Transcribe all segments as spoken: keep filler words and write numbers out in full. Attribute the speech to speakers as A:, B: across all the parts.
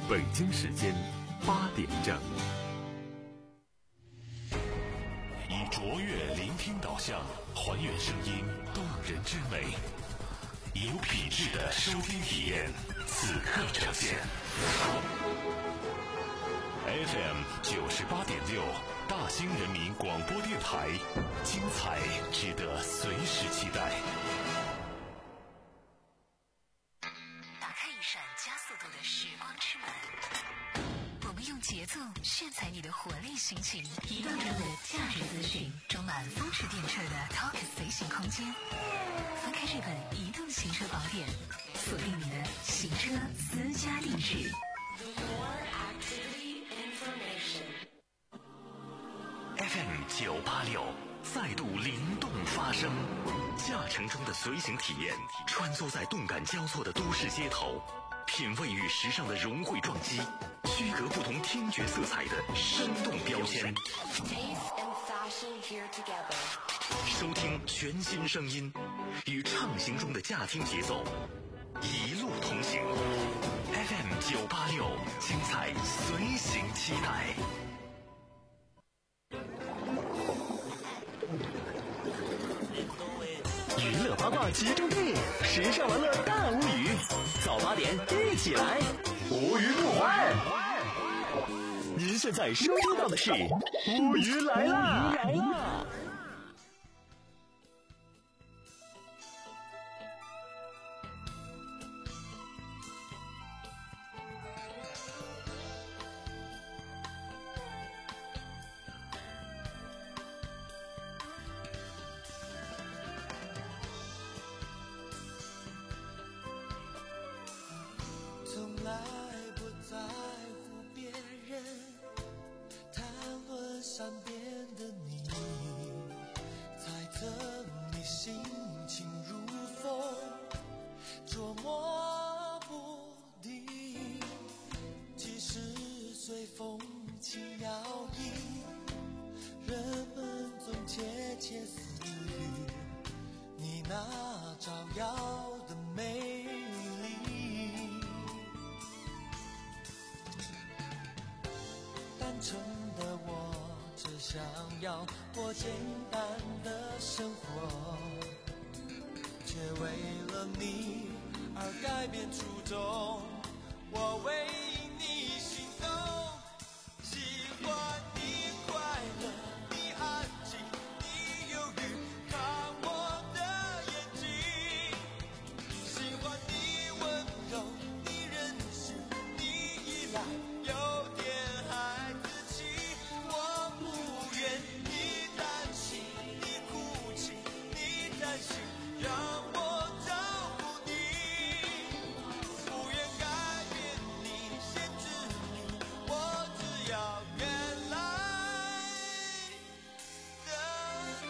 A: 北京时间八点整。以卓越聆听导向，还原声音动人之美，以有品质的收听体验，此刻呈现。F M 九十八点六，大兴人民广播电台，精彩值得随时期待。
B: 打开一扇加速度的时光之门，我们用节奏炫彩你的活力心情，移动中的价值资讯，装满风驰电掣的 Talk 随行空间。翻开这本移动行车宝典，锁定你的行车私家地址。
A: F M 九八六再度灵动发声，驾乘中的随行体验，穿梭在动感交错的都市街头，品味与时尚的融汇撞击，区隔不同听觉色彩的生动标签。收听全新声音，与畅行中的驾听节奏一路同行。F M 九八六，精彩随行期待。
C: 娱乐八卦集中地，时尚玩乐大无语。早八点一起来，无鱼不欢。您现在收听到的是无鱼来啦！来啦！
D: 善变的你，猜测你心情如风，捉摸不定。即使随风轻摇曳，人们总窃窃私语你那照耀的美丽。单纯的我只想要过简单的生活，却为了你而改变初衷。我为你心动，喜欢你快乐，你安静，你犹豫，看我的眼睛。喜欢你温柔，你任性，你依赖，有点孩子气。我不愿你担心，你哭泣，你担心，让我照顾你。不愿改变你，限制你，我只要原来的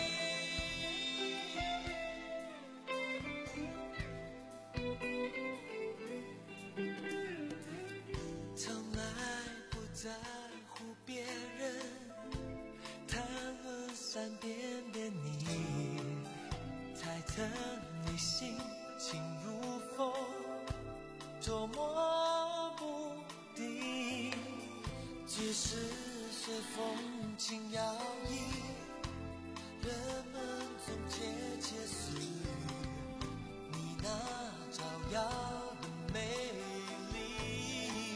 D: 你。从来不在乎别人谈论善变的你，猜测你心情如风，捉摸不定。即使随风轻摇曳，人们总窃窃私语你那照耀的美丽。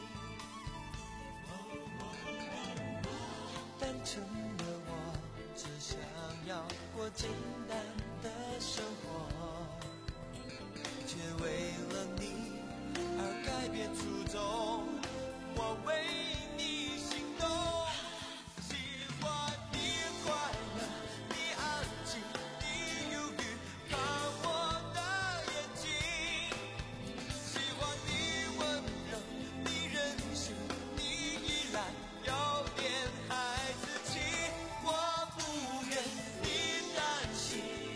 D: 单纯的我只想要过简单的生活，却为了你而改变初衷。我为你心动，喜欢你快乐，你安静，你犹豫，看我的眼睛。喜欢你温柔，你任性，你依赖，有点孩子气。我不愿你担心，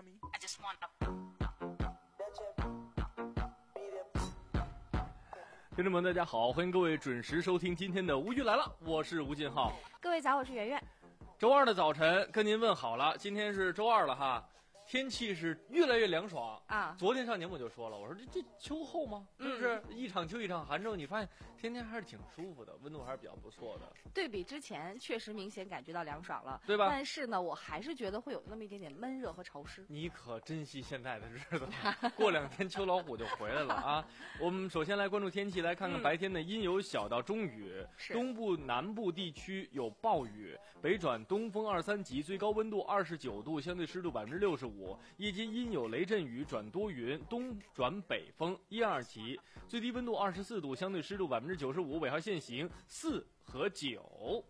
D: me.
E: 听众们大家好，欢迎各位准时收听今天的无语来了，我是吴进浩。
F: 各位早，我是圆圆。
E: 周二的早晨跟您问好了，今天是周二了哈，天气是越来越凉爽
F: 啊！
E: 昨天上节目就说了，我说这这秋后吗？是不是、嗯、一场秋一场寒之后，你发现天天还是挺舒服的，温度还是比较不错的。
F: 对比之前，确实明显感觉到凉爽了，
E: 对吧？
F: 但是呢，我还是觉得会有那么一点点闷热和潮湿。
E: 你可珍惜现在的日子了，过两天秋老虎就回来了啊！我们首先来关注天气，来看看白天的阴有小到中雨，
F: 嗯、
E: 东部南部地区有暴雨，北转东风二三级，最高温度二十九度，相对湿度百分之六十五，夜间阴有雷阵雨转多云，东转北风一二级，最低温度二十四度，相对湿度百分之九十五，尾号限行四和九。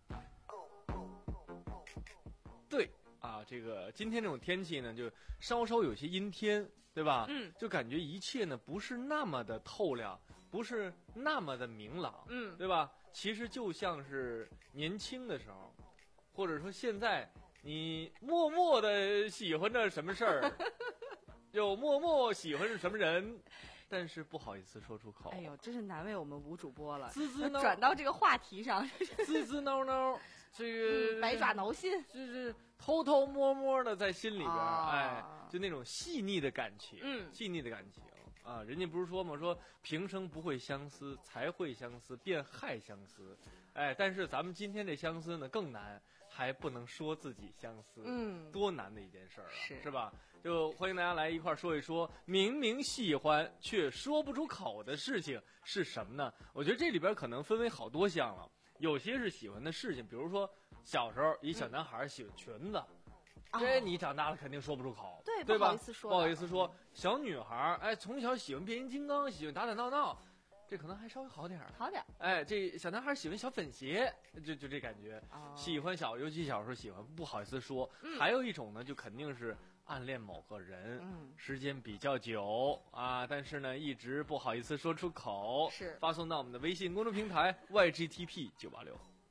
E: 对啊，这个今天这种天气呢，就稍稍有些阴天，对吧？
F: 嗯，
E: 就感觉一切呢不是那么的透亮，不是那么的明朗，
F: 嗯，
E: 对吧？其实就像是年轻的时候，或者说现在你默默的喜欢着什么事儿，又默默喜欢着什么人，但是不好意思说出口。
F: 哎呦，真是难为我们吴主播了，
E: 滋滋挠
F: 转到这个话题上，
E: 滋滋挠挠，这个、
F: 嗯、百爪挠心，
E: 就是偷偷摸摸的在心里边，
F: 啊、
E: 哎，就那种细腻的感情，
F: 嗯，
E: 细腻的感情啊。人家不是说吗？说平生不会相思，才会相思，便害相思。哎，但是咱们今天这相思呢更难，还不能说自己相思，
F: 嗯，
E: 多难的一件事儿啊，
F: 是
E: 是吧？就欢迎大家来一块儿说一说，明明喜欢却说不出口的事情是什么呢？我觉得这里边可能分为好多项了，有些是喜欢的事情，比如说小时候一小男孩喜欢裙子。
F: 嗯
E: 这你长大了肯定说不出口，
F: 对，
E: 对吧？
F: 不好意思说，
E: 不好意思说。小女孩，哎，从小喜欢变形金刚，喜欢打打闹闹，这可能还稍微好点儿，
F: 好点儿。
E: 哎，这小男孩喜欢小粉鞋，就就这感觉，
F: 哦、
E: 喜欢小，尤其小时候喜欢，不好意思说。
F: 嗯、
E: 还有一种呢，就肯定是暗恋某个人，
F: 嗯，
E: 时间比较久啊，但是呢，一直不好意思说出口，
F: 是
E: 发送到我们的微信公众平台 Y G T P 九八六。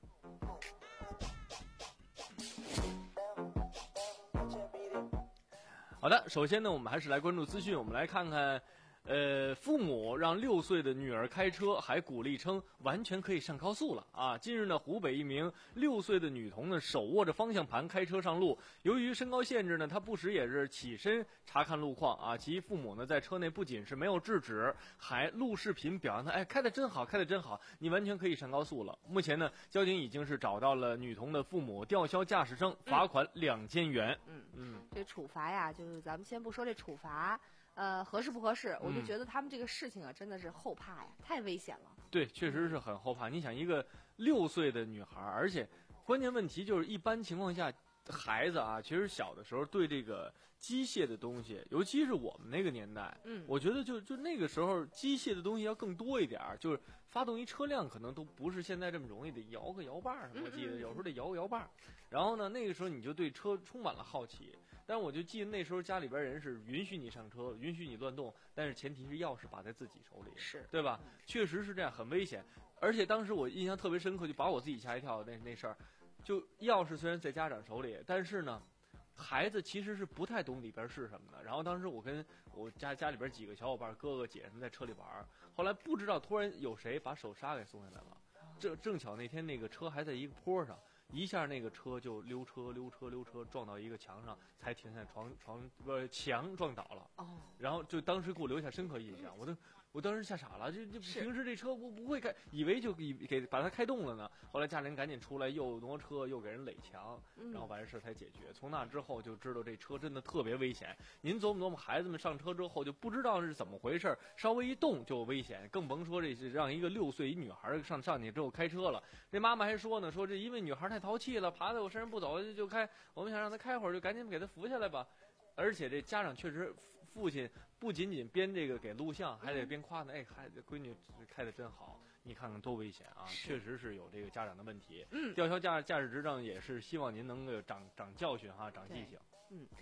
E: 好的，首先呢，我们还是来关注资讯，我们来看看，呃，父母让六岁的女儿开车，还鼓励称完全可以上高速了啊！近日呢，湖北一名六岁的女童呢，手握着方向盘开车上路，由于身高限制呢，她不时也是起身查看路况啊。其父母呢，在车内不仅是没有制止，还录视频表扬她，哎，开得真好，开得真好，你完全可以上高速了。目前呢，交警已经是找到了女童的父母，吊销驾驶证，罚款两千元。
F: 嗯嗯，这处罚呀，就是咱们先不说这处罚。呃，合适不合适？我就觉得他们这个事情啊，真的是后怕呀，太危险了。
E: 对，确实是很后怕。你想，一个六岁的女孩，而且关键问题就是，一般情况下，孩子啊，其实小的时候对这个机械的东西，尤其是我们那个年代，
F: 嗯，
E: 我觉得就就那个时候机械的东西要更多一点，就是发动一车辆可能都不是现在这么容易的，摇个摇把什么，我记得有时候得摇个摇把。然后呢，那个时候你就对车充满了好奇。但我就记得那时候家里边人是允许你上车，允许你乱动，但是前提是钥匙把在自己手里，
F: 是
E: 对吧？嗯、确实是这样，很危险。而且当时我印象特别深刻，就把我自己吓一跳。那那事儿，就钥匙虽然在家长手里，但是呢，孩子其实是不太懂里边是什么的。然后当时我跟我家家里边几个小伙伴，哥哥姐他们在车里玩，后来不知道突然有谁把手刹给松下来了，正正巧那天那个车还在一个坡上。一下那个车就溜车溜车溜车撞到一个墙上，才停下，床床不墙撞倒了。
F: 哦，
E: 然后就当时给我留下深刻印象，我都我当时吓傻了，这这平时这车我不会开，以为就给给把它开动了呢。后来家里人赶紧出来，又挪车又给人垒墙，然后把这事才解决。从那之后就知道这车真的特别危险。您琢磨琢磨，孩子们上车之后就不知道是怎么回事，稍微一动就危险，更甭说这是让一个六岁一女孩上上去之后开车了。这妈妈还说呢，说这因为女孩太淘气了，爬在我身上不走就开，我们想让她开会儿，就赶紧给她扶下来吧。而且这家长确实，父亲不仅仅边这个给录像，还得边夸呢。哎，孩子闺女开得真好，你看看多危险啊！确实是有这个家长的问题。
F: 嗯，
E: 吊销驾驾驶执照也是希望您能够长长教训哈，长记性。
F: 嗯。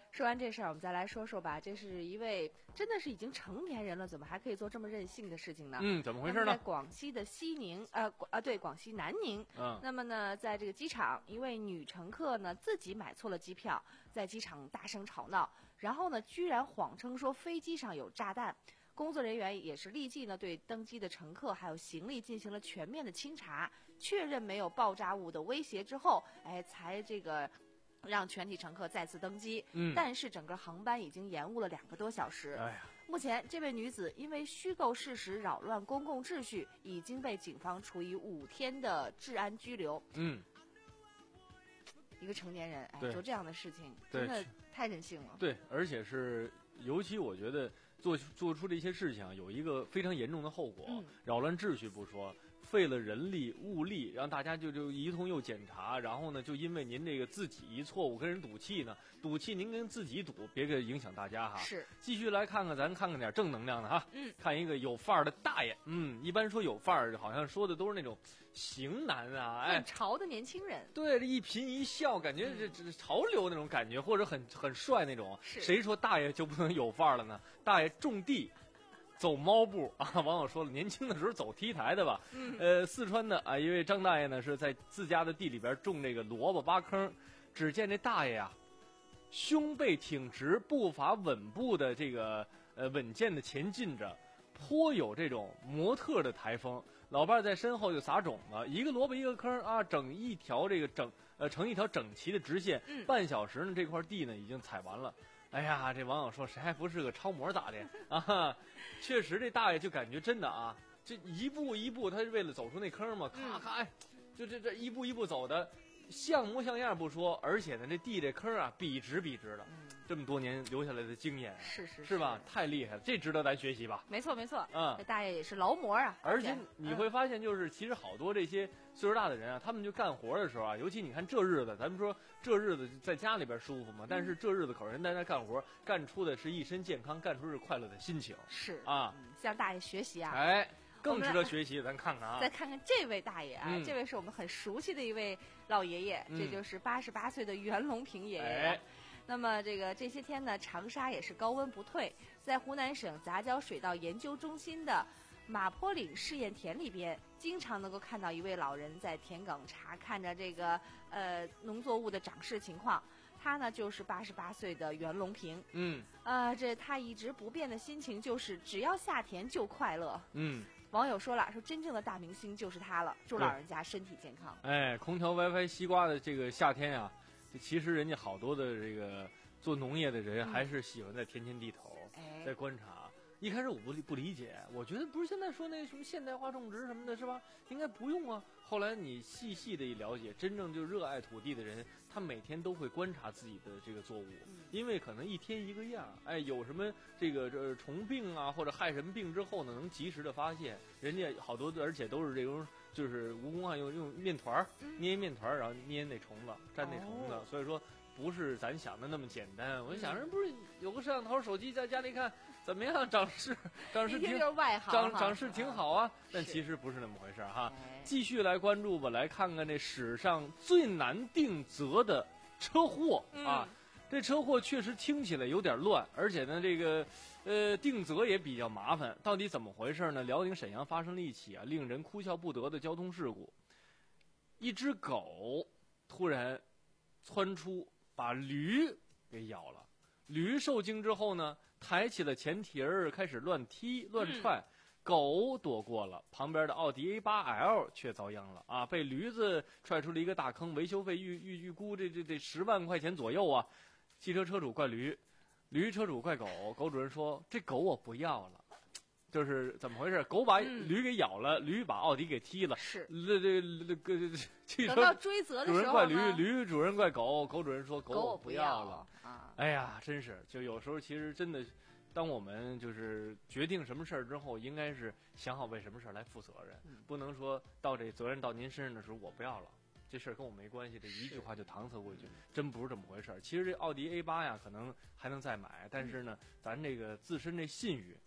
F: 说完这事儿，我们再来说说吧。这是一位真的是已经成年人了，怎么还可以做这么任性的事情呢？
E: 嗯，怎么回事呢？
F: 在广西的西宁，呃，啊，对，广西南宁。
E: 嗯。
F: 那么呢，在这个机场，一位女乘客呢自己买错了机票，在机场大声吵闹，然后呢，居然谎称说飞机上有炸弹。工作人员也是立即呢对登机的乘客还有行李进行了全面的清查，确认没有爆炸物的威胁之后，哎，才这个。让全体乘客再次登机，
E: 嗯，
F: 但是整个航班已经延误了两个多小时。
E: 哎呀，
F: 目前这位女子因为虚构事实扰乱公共秩序，已经被警方处以五天的治安拘留。
E: 嗯，
F: 一个成年人，哎，
E: 对
F: 做这样的事情，真的太任性了。
E: 对，而且是，尤其我觉得做做出这些事情有一个非常严重的后果，
F: 嗯、
E: 扰乱秩序不说。费了人力物力，让大家就就一通又检查，然后呢，就因为您这个自己一错误跟人赌气呢，赌气您跟自己赌，别给影响大家哈。
F: 是，
E: 继续来看看，咱看看点正能量的哈。
F: 嗯，
E: 看一个有范儿的大爷。嗯，一般说有范儿，好像说的都是那种型男啊，哎，
F: 很潮的年轻人。
E: 对，这一颦一笑，感觉这这潮流那种感觉，或者很很帅那种。
F: 是，
E: 谁说大爷就不能有范儿了呢？大爷种地。走猫步啊！网友说了，年轻的时候走 T 台的吧。
F: 嗯、
E: 呃，四川的啊，一位张大爷呢是在自家的地里边种这个萝卜挖坑，只见这大爷啊，胸背挺直，步伐稳步的这个呃稳健的前进着，颇有这种模特的台风。老伴在身后就撒种子，一个萝卜一个坑啊，整一条这个整呃成一条整齐的直线。
F: 嗯、
E: 半小时呢，这块地呢已经采完了。哎呀，这网友说谁还不是个超模咋的啊？确实，这大爷就感觉真的啊，这一步一步，他是为了走出那坑嘛，咔咔，哎，就这这一步一步走的，像模像样不说，而且呢，这地这坑啊，笔直笔直的，这么多年留下来的经验，
F: 是是
E: 是吧？太厉害了，这值得咱学习吧？
F: 没错没错，
E: 嗯，
F: 这大爷也是劳模啊。
E: 而且你会发现，就是其实好多这些岁数大的人啊，他们就干活的时候啊，尤其你看这日子，咱们说这日子在家里边舒服嘛，但是这日子可是人在那干活，干出的是一身健康，干出是快乐的心情。
F: 是
E: 啊，
F: 向大爷学习啊！
E: 哎，更值得学习，咱看看啊。
F: 再看看这位大爷啊，
E: 嗯、
F: 这位是我们很熟悉的一位老爷爷，
E: 嗯、
F: 这就是八十八岁的袁隆平爷爷。
E: 哎
F: 那么这个这些天呢，长沙也是高温不退，在湖南省杂交水稻研究中心的马坡岭试验田里边，经常能够看到一位老人在田埂查看着这个呃农作物的长势情况。他呢就是八十八岁的袁隆平。
E: 嗯，
F: 呃，这他一直不变的心情就是只要下田就快乐。
E: 嗯。
F: 网友说了，说真正的大明星就是他了，祝老人家身体健康。
E: 哎，空调 WiFi 西瓜的这个夏天啊，其实人家好多的这个做农业的人还是喜欢在田间地头，
F: 嗯、
E: 在观察。一开始我不不理解，我觉得不是现在说那什么现代化种植什么的，是吧？应该不用啊。后来你细细的一了解，真正就热爱土地的人，他每天都会观察自己的这个作物，因为可能一天一个样，哎，有什么这个这虫病啊或者害什么病之后呢，能及时的发现。人家好多，而且都是这种就是蜈蚣啊，用用面团捏面团，然后捏那虫子，粘那虫子，
F: 哦、
E: 所以说。不是咱想的那么简单，我想人不是有个摄像头手机在家里看怎么样长势，长势挺长长势挺好啊，但其实不是那么回事哈。继续来关注吧，来看看这史上最难定责的车祸啊！
F: 嗯、
E: 这车祸确实听起来有点乱，而且呢，这个呃定责也比较麻烦。到底怎么回事呢？辽宁沈阳发生了一起啊令人哭笑不得的交通事故，一只狗突然窜出。把驴给咬了，驴受惊之后呢，抬起了前蹄儿，开始乱踢乱踹，嗯、狗躲过了，旁边的奥迪 A 八 L 却遭殃了啊！被驴子踹出了一个大坑，维修费预预预估这这这十万块钱左右啊！汽车车主怪驴，驴车主怪狗，狗主人说这狗我不要了。就是怎么回事？狗把驴给咬了，嗯、驴把奥迪给踢了。
F: 是，
E: 这这这个汽车
F: 等到追责的时候，
E: 主人怪驴，驴主人怪狗，狗主人说狗我不
F: 要
E: 了。
F: 啊！
E: 哎呀，真是，就有时候其实真的，当我们就是决定什么事儿之后，应该是想好为什么事儿来负责任，
F: 嗯、
E: 不能说到这责任到您身上的时候我不要了。这事儿跟我没关系，这一句话就搪塞过去，真不是这么回事儿。其实这奥迪 A 八呀，可能还能再买，但是呢，嗯、咱这个自身这信誉。可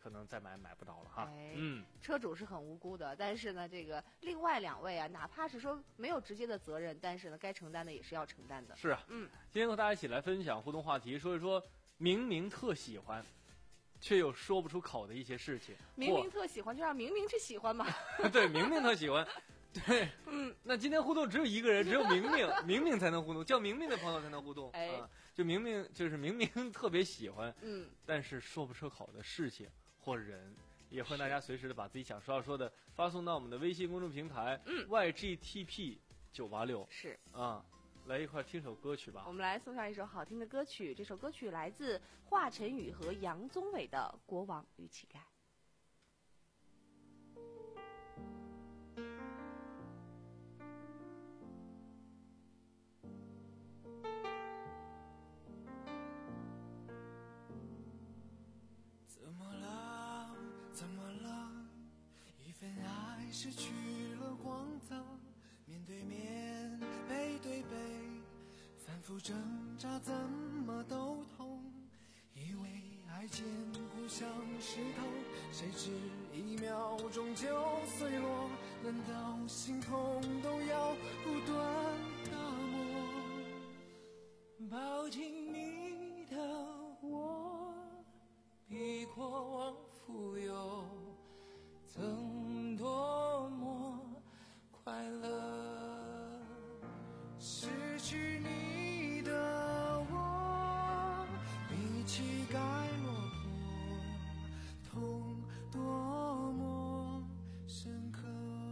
E: 可能再买买不到了哈。
F: 哎、
E: 嗯，
F: 车主是很无辜的，但是呢，这个另外两位啊，哪怕是说没有直接的责任，但是呢，该承担的也是要承担的。
E: 是啊，
F: 嗯，
E: 今天和大家一起来分享互动话题，说一说明明特喜欢，却又说不出口的一些事情。
F: 明明特喜欢，就让明明去喜欢嘛。
E: 对，明明特喜欢。对，嗯，那今天互动只有一个人，只有明明，明明才能互动，叫明明的朋友才能互动。
F: 哎，
E: 啊、就明明就是明明特别喜欢，
F: 嗯，
E: 但是说不出口的事情或人，也欢迎大家随时的把自己想说要说的发送到我们的微信公众平台，
F: 嗯
E: ，Y G T P 九八六
F: 是
E: 啊，来一块听首歌曲吧。
F: 我们来送上一首好听的歌曲，这首歌曲来自华晨宇和杨宗纬的《国王与乞丐》。
D: 怎么了？怎么了？一份爱失去了光泽，面对面，背对背，反复挣扎，怎么都痛。以为爱坚固像石头，谁知一秒钟就碎落。难道心痛都要不断打磨？抱紧你的我，比过往富有，曾多么快乐。失去你的我，比乞丐落魄，痛多么深刻。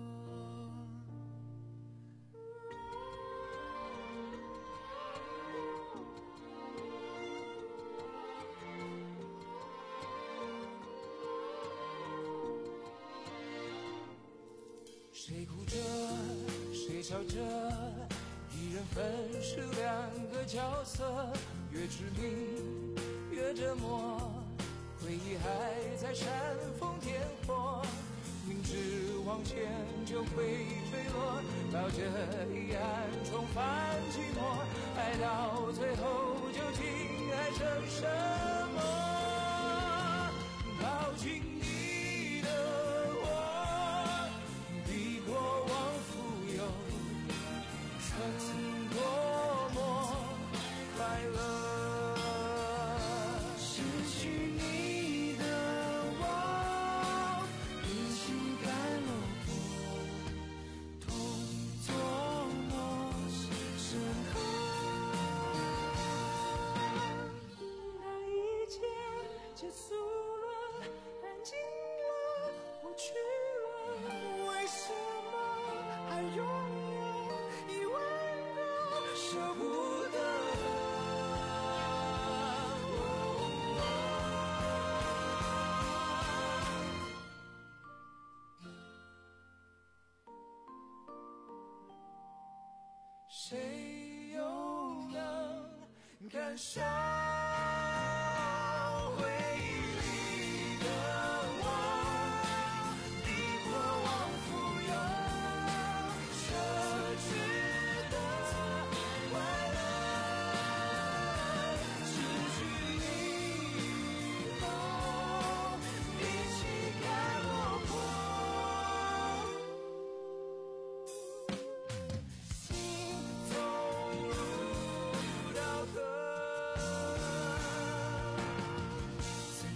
D: 谁哭着，谁笑着，一人分饰两个角色，越致命越折磨，回忆还在煽风点火，明知往前就会坠落，抱着遗憾重返寂寞，爱到最后究竟爱成什么？抱紧你的我，比过往富有，曾多么快乐。失去你的我，比乞丐落魄，痛多么深刻。当一切结束了，安静了，过去了，为什么还拥有一万个舍不得？谁又能感伤回忆里的我，比过往富有，奢侈的快乐。失去你以后，比乞丐落魄，心走入刀刻。曾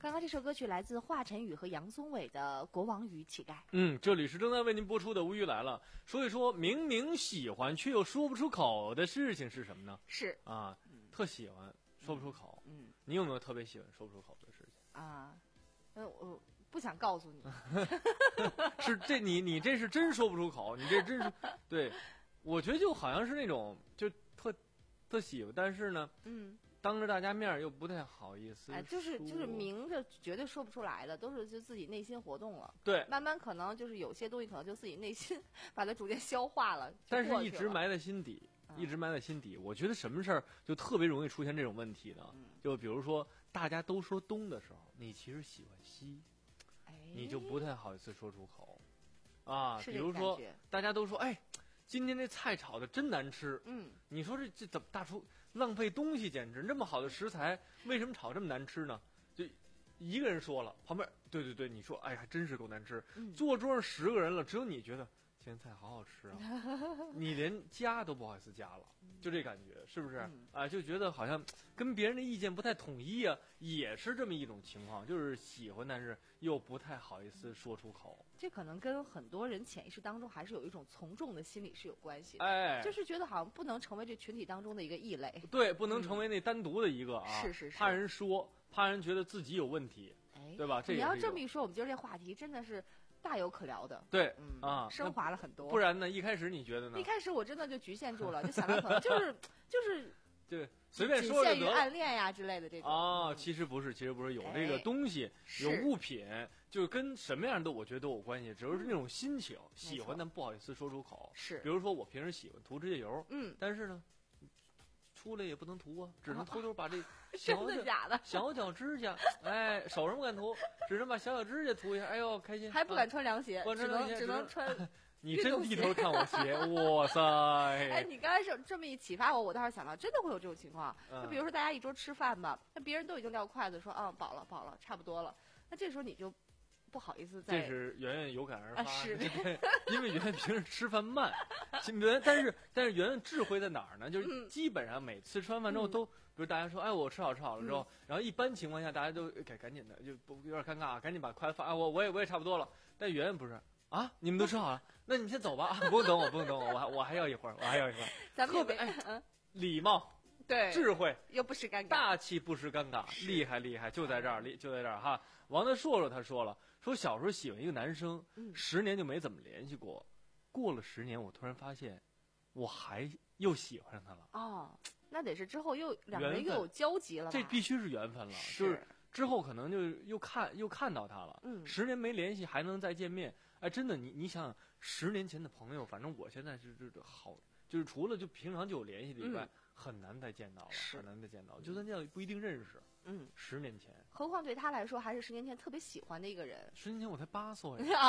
F: 刚刚这首歌曲来自华晨宇和杨宗纬的《国王与乞丐》。
E: 嗯，这里是正在为您播出的《无语来了》。说一说明明喜欢却又说不出口的事情是什么呢？
F: 是
E: 啊，特喜欢说不出口。
F: 嗯，
E: 你有没有特别喜欢说不出口的事情
F: 啊？呃，我不想告诉你。
E: 是这你你这是真说不出口，你这真是对。我觉得就好像是那种就特特喜欢，但是呢，
F: 嗯。
E: 当着大家面又不太好意思，
F: 哎，就是就是明着绝对说不出来的，都是就自己内心活动了。
E: 对，
F: 慢慢可能就是有些东西可能就自己内心把它逐渐消化了，
E: 但是一直埋在心底，嗯、一直埋在心底。我觉得什么事儿就特别容易出现这种问题呢？嗯、就比如说大家都说东的时候，你其实喜欢西，
F: 哎、
E: 你就不太好意思说出口。啊，
F: 比
E: 如说大家都说，哎，今天这菜炒的真难吃。
F: 嗯，
E: 你说这这怎么大厨？浪费东西，简直那么好的食材，为什么炒这么难吃呢？就一个人说了，旁边对对对，你说，哎呀，还真是够难吃。
F: 嗯、
E: 坐桌上十个人了，只有你觉得今天菜好好吃啊，你连夹都不好意思夹了，就这感觉，是不是？
F: 嗯、
E: 啊，就觉得好像跟别人的意见不太统一啊，也是这么一种情况，就是喜欢，但是又不太好意思说出口。
F: 这可能跟很多人潜意识当中还是有一种从众的心理是有关系的，
E: 哎，
F: 就是觉得好像不能成为这群体当中的一个异类，
E: 对，不能成为那单独的一个啊，
F: 嗯、是是是，
E: 怕人说，怕人觉得自己有问题，
F: 哎，
E: 对吧？这
F: 你要这么一说，我们今儿这话题真的是大有可聊的，
E: 对，
F: 嗯
E: 啊，
F: 升华了很多。
E: 不然呢？一开始你觉得呢？
F: 一开始我真的就局限住了，就想到可能就是就是
E: 对。随便说
F: 仅限于暗恋呀之类的这种
E: 啊，其实不是，其实不是，有这个东西，有物品，就跟什么样的我觉得都有关系，只是那种心情，喜欢但不好意思说出口。
F: 是，
E: 比如说我平时喜欢涂指甲油，
F: 嗯，
E: 但是呢，出来也不能涂啊，只能偷偷把这
F: 真的假的
E: 小脚指甲，哎，手上不敢涂，只能把小脚指甲涂一下，哎呦开心，
F: 还不敢穿凉鞋，
E: 只
F: 能只能穿。
E: 你真低头看我鞋，哇塞！
F: 哎，你刚才这这么一启发我，我倒是想到，真的会有这种情况。就、嗯、比如说大家一桌吃饭吧，那别人都已经撂筷子说，啊、嗯，饱了，饱了，差不多了。那这时候你就不好意思再。
E: 这是圆圆有感而发，
F: 啊、是
E: 对，因为圆圆平时吃饭慢，圆但是但是圆圆智慧在哪儿呢？就是基本上每次吃完饭之后都，嗯、比如大家说，哎，我吃好吃好了之后，嗯、然后一般情况下大家都赶赶紧的，就不有点尴尬，赶紧把筷子放，啊，我我也我也差不多了。但圆圆不是。啊！你们都吃好了，那你先走吧，啊、不用等我，不用等我，我还我还要一会儿，我还要一会儿。
F: 咱们
E: 特别哎，礼貌，
F: 对，
E: 智慧，
F: 又不失尴尬，
E: 大气不失尴尬，厉害厉害，就在这儿，就在这儿哈。王德硕说，他说了，说小时候喜欢一个男生，
F: 嗯、
E: 十年就没怎么联系过，过了十年，我突然发现，我还又喜欢上他了。
F: 哦，那得是之后又两个人又有交集了吧？
E: 这必须是缘分了，
F: 是
E: 就是之后可能就又看又看到他了，
F: 嗯，
E: 十年没联系还能再见面。哎，真的，你你想想，十年前的朋友，反正我现在是这这好，就是除了就平常就有联系的以外，
F: 嗯、
E: 很难再见到了，
F: 很
E: 难再见到，就算见到不一定认识。
F: 嗯，
E: 十年前，
F: 何况对他来说还是十年前特别喜欢的一个人。
E: 十年前我才八岁
F: 啊！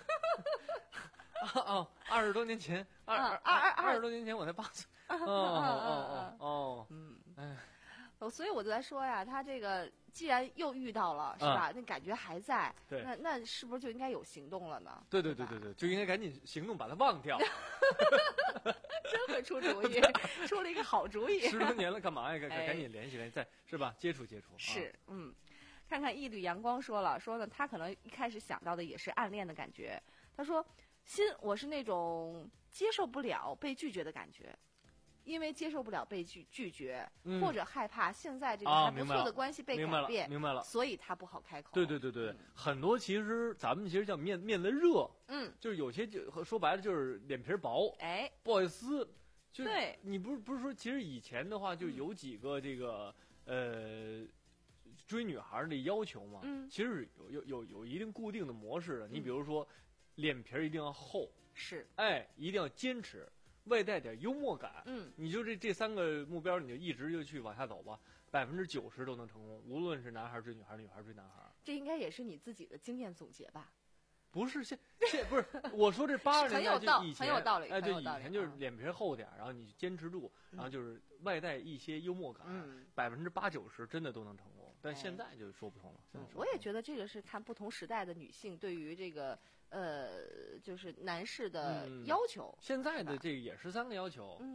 E: 啊哦，二十多年前，二二二二十多年前我才八岁。哦哦哦哦，
F: 嗯，
E: 哎。
F: 所以我就在说呀，他这个既然又遇到了，是吧？
E: 啊、
F: 那感觉还在，
E: 对，
F: 那那是不是就应该有行动了呢？
E: 对对对对对，就应该赶紧行动，把它忘掉。
F: 真会出主意，出了一个好主意。
E: 十多年了，干嘛呀？赶
F: 哎、
E: 赶紧联系联系，再是吧？接触接触。
F: 是，
E: 啊、
F: 嗯，看看一缕阳光说了，说呢，他可能一开始想到的也是暗恋的感觉。他说，心，我是那种接受不了被拒绝的感觉。因为接受不了被拒拒绝，
E: 嗯、
F: 或者害怕现在这个还不错的关系被改变，
E: 啊、明白了，
F: 所以他不好开口。
E: 对对对对，嗯、很多其实咱们其实叫面面子热，
F: 嗯，
E: 就是有些就说白了就是脸皮薄，
F: 哎，
E: 不好意思，就
F: 对，
E: 你不是不是说，其实以前的话就有几个这个、嗯、呃追女孩的要求嘛，
F: 嗯，
E: 其实有有有有一定固定的模式的，你比如说、嗯、脸皮一定要厚，
F: 是，
E: 哎，一定要坚持。外带点幽默感，
F: 嗯，
E: 你就这这三个目标，你就一直就去往下走吧，百分之九十都能成功。无论是男孩追女孩，女孩追男孩，
F: 这应该也是你自己的经验总结吧？
E: 不是现现不是我说这八十年代就以前
F: 很有道理，
E: 哎，对，以前就是脸皮厚点，然后你坚持住，然后就是外带一些幽默感，百分之八九十真的都能成功。但现在就说不通了。
F: 嗯，我也觉得这个是看不同时代的女性对于这个。呃，就是男士的要求。
E: 嗯、现在的这个也是三个要求。
F: 嗯，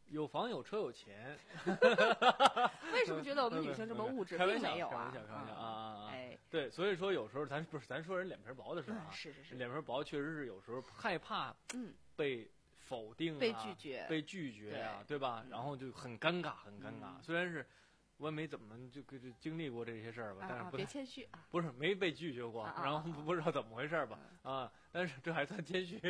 E: 有房有车有钱。
F: 为什么觉得我们女生这么物质？
E: 开玩笑，
F: 并没有啊，
E: 开玩笑，开玩笑啊啊啊！
F: 哎，
E: 对，所以说有时候咱不是咱说人脸皮薄的事啊，
F: 是是是，
E: 脸皮薄确实是有时候害怕
F: 嗯
E: 被否定、啊、
F: 被拒绝、
E: 被拒绝啊，对吧？然后就很尴尬，很尴尬。虽然是我也没怎么就就经历过这些事儿吧，但是不
F: 别谦虚啊，
E: 不是没被拒绝过，然后不知道怎么回事吧啊，但是这还算谦虚。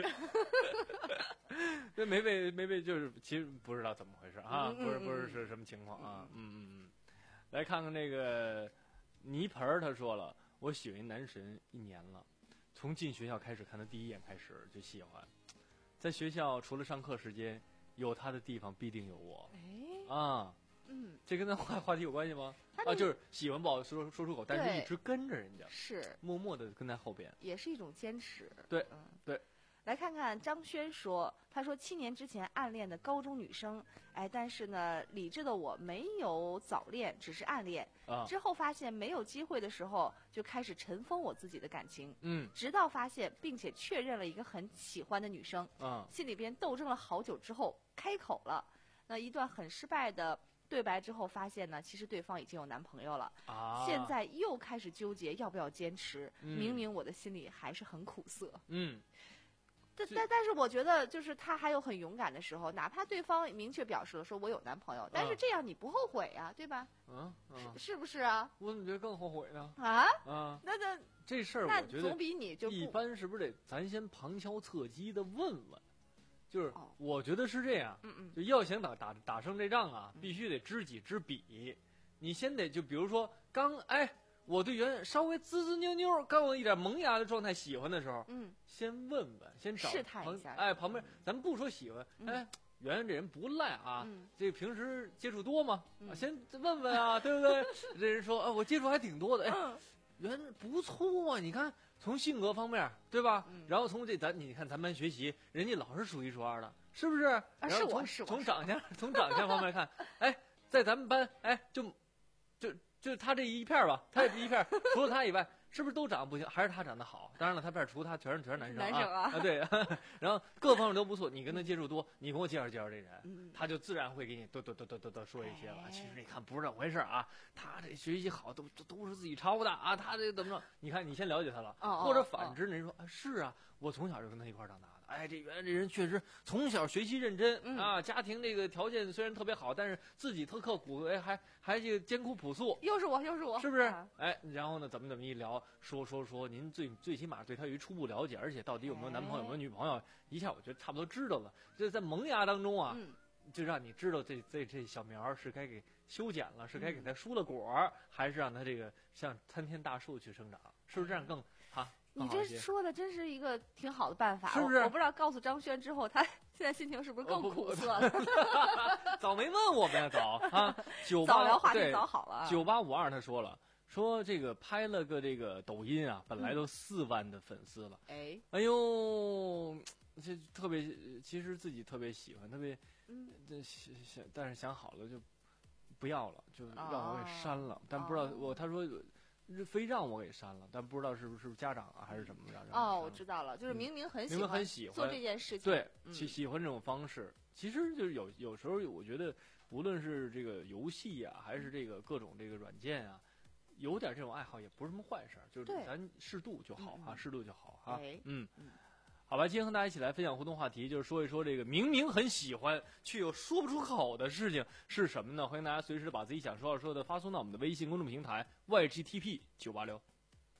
E: 对，没被没被就是其实不知道怎么回事啊，不是不是是什么情况啊，嗯嗯嗯，来看看那个泥盆儿，他说了，我喜欢男神一年了，从进学校开始看他第一眼开始就喜欢，在学校除了上课时间，有他的地方必定有我，
F: 哎
E: 啊。
F: 嗯，
E: 这跟咱话话题有关系吗？啊，就是喜欢不好说说出口，但是一直跟着人家，
F: 是
E: 默默的跟在后边，
F: 也是一种坚持。
E: 对，
F: 嗯，
E: 对。
F: 来看看张轩说，他说七年之前暗恋的高中女生，哎，但是呢，理智的我没有早恋，只是暗恋。
E: 啊，
F: 之后发现没有机会的时候，就开始尘封我自己的感情。
E: 嗯，
F: 直到发现并且确认了一个很喜欢的女生，
E: 啊，
F: 心里边斗争了好久之后开口了。那一段很失败的对白之后，发现呢，其实对方已经有男朋友了，
E: 啊，
F: 现在又开始纠结要不要坚持。
E: 嗯、
F: 明明我的心里还是很苦涩。
E: 嗯，
F: 但但但是我觉得，就是他还有很勇敢的时候，哪怕对方明确表示了说我有男朋友，但是这样你不后悔呀、啊，对吧？
E: 嗯嗯，
F: 是是不是啊？
E: 我怎么觉得更后悔呢？
F: 啊
E: 啊，
F: 那那
E: 这事儿我觉得
F: 总比你就
E: 一般是不是得咱先旁敲侧击的问问？就是我觉得是这样，
F: 嗯嗯，
E: 就要想打打打胜这仗啊，必须得知己知彼。你先得就比如说刚哎，我对原稍微滋滋扭扭、刚有一点萌芽的状态喜欢的时候，
F: 嗯，
E: 先问问，先找
F: 试探一下，
E: 哎，旁边咱们不说喜欢，哎，圆圆这人不赖啊，
F: 嗯、
E: 这平时接触多吗？
F: 嗯、
E: 啊，先问问啊，对不对？这人说啊，我接触还挺多的，哎，
F: 嗯、
E: 圆不错啊，你看。从性格方面，对吧？
F: 嗯、
E: 然后从这咱你看咱班学习，人家老是数一数二的，是不是？啊，
F: 是我是我。
E: 从长相从长相方面看，哎，在咱们班，哎，就就就他这一片吧，他这一片，除了他以外，是不是都长得不行？还是他长得好？当然了，他片除他全是全是男生，
F: 男生啊，
E: 啊对，然后各方面都不错。你跟他接触多，你跟我介绍介绍这人，
F: 嗯、
E: 他就自然会给你多多多多多多说一些了。
F: 哎、
E: 其实你看不是这么回事啊，他这学习好都都都是自己抄的啊，他这怎么着？你看你先了解他了，
F: 哦、
E: 或者反之，人说啊是啊，我从小就跟他一块长大的。哎，这原来这人确实从小学习认真、
F: 嗯、
E: 啊，家庭这个条件虽然特别好，但是自己特刻苦，哎，还还这个艰苦朴素。
F: 又是我，又是我，
E: 是不是？啊、哎，然后呢，怎么怎么一聊，说说说，您最最起码对他有一初步了解，而且到底有没有男朋友、有没有女朋友，一下我觉得差不多知道了。这在萌芽当中啊，
F: 嗯、
E: 就让你知道这这这小苗是该给修剪了，是该给它
F: 嗯
E: 疏了果儿，还是让它这个像参天大树去生长？是不是这样更啊？
F: 你这说的真是一个挺好的办法，
E: 是不是？
F: 我, 我不知道告诉张轩之后，他现在心情是不是更苦涩了？
E: 早没问我们呀，早啊，九
F: 早聊话题早好了。
E: 九八五二他说了，说这个拍了个这个抖音啊，本来都四万的粉丝了，
F: 哎、
E: 嗯，哎呦，这特别，其实自己特别喜欢，特别，
F: 嗯，
E: 这想，但是想好了就不要了，就让我给删了，
F: 哦、
E: 但不知道我他说。非让我给删了，但不知道是不是是不是家长啊还是什么让让
F: 哦，我知道了，就是明明很喜欢，
E: 明明很喜欢
F: 做这件事情，
E: 对，
F: 嗯、
E: 喜喜欢这种方式，其实就是有有时候我觉得，无论是这个游戏啊，还是这个各种这个软件啊，有点这种爱好也不是什么坏事，就是咱适度就好啊，适度就好啊，嗯。嗯好吧，今天和大家一起来分享互动话题，就是说一说这个明明很喜欢却又说不出口的事情是什么呢？欢迎大家随时把自己想说要说的发送到我们的微信公众平台 Y G T P 九八六。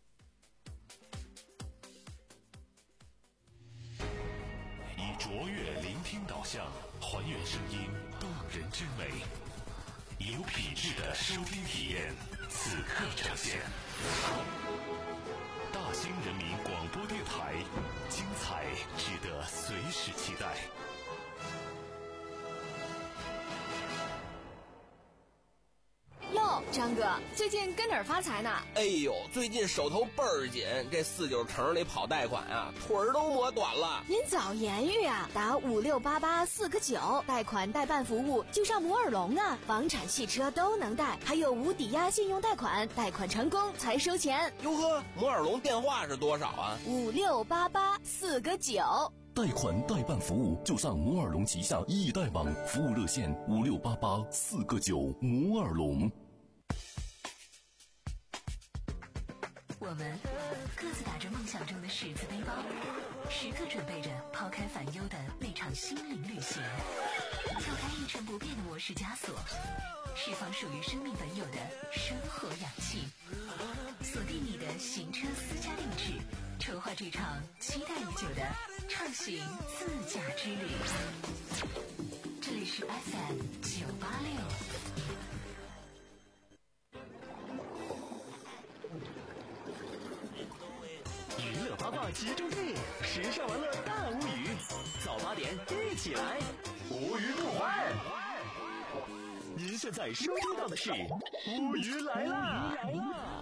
A: 以卓越聆听导向，还原声音动人之美，以有品质的收听体验，此刻呈现。大兴人民广播电台，精彩值得随时期待。
G: 哟，张哥，最近跟哪儿发财呢？
H: 哎呦，最近手头倍儿紧，这四九城里跑贷款啊，腿儿都磨短了。
G: 您早言语啊，打五六八八四个九，贷款代办服务就上摩尔龙啊，房产、汽车都能贷，还有无抵押信用贷款，贷款成功才收钱。
H: 哟呵，摩尔龙电话是多少啊？
G: 五六八八四个九。
I: 贷款代办服务就上摩尔龙旗下易贷网，服务热线五六八八四个九。摩尔龙。
B: 我们各自打着梦想中的十字背包，时刻准备着抛开烦忧的那场心灵旅行，跳开一成不变的模式枷锁，释放属于生命本有的生活氧气，锁定你的行车私家定制，筹划这场期待已久的畅行自驾之旅。这里是 F M 九八六。
C: 娱乐八卦集中地，时尚玩乐大无语，早八点一起来，无语不欢。您现在收听到的是无语来啦！来啦！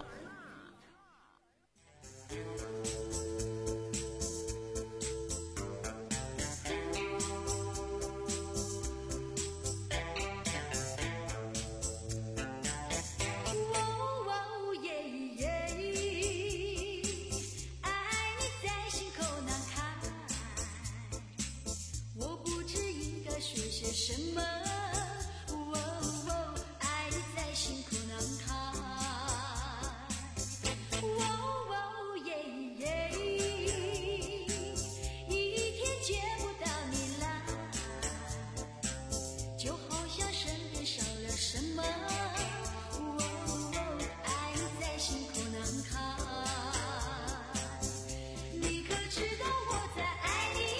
J: 什么？哦哦，爱你在心口难开。哦哦耶耶，一天见不到你来，就好像身边少了什么。哦哦，爱你在心口难开。你可知道我在爱你？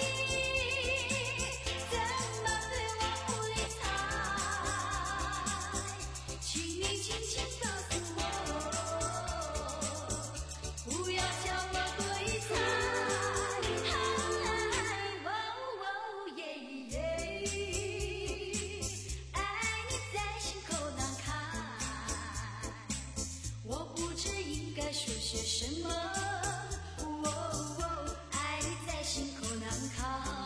J: 什么？哦哦，爱你在心口难开。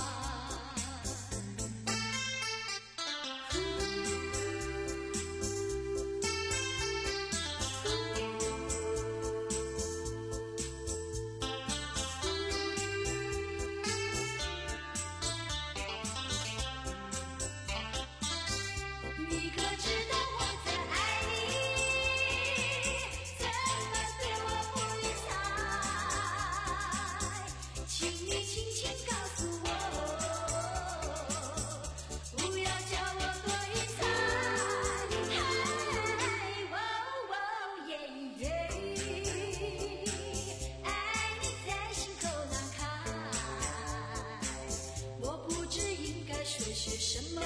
J: 你可知道我在爱你？怎么对我不理睬？请你轻轻告诉我，不要叫我多疑猜。哦哦耶耶，爱你在心口难开，我不知应该说些什么。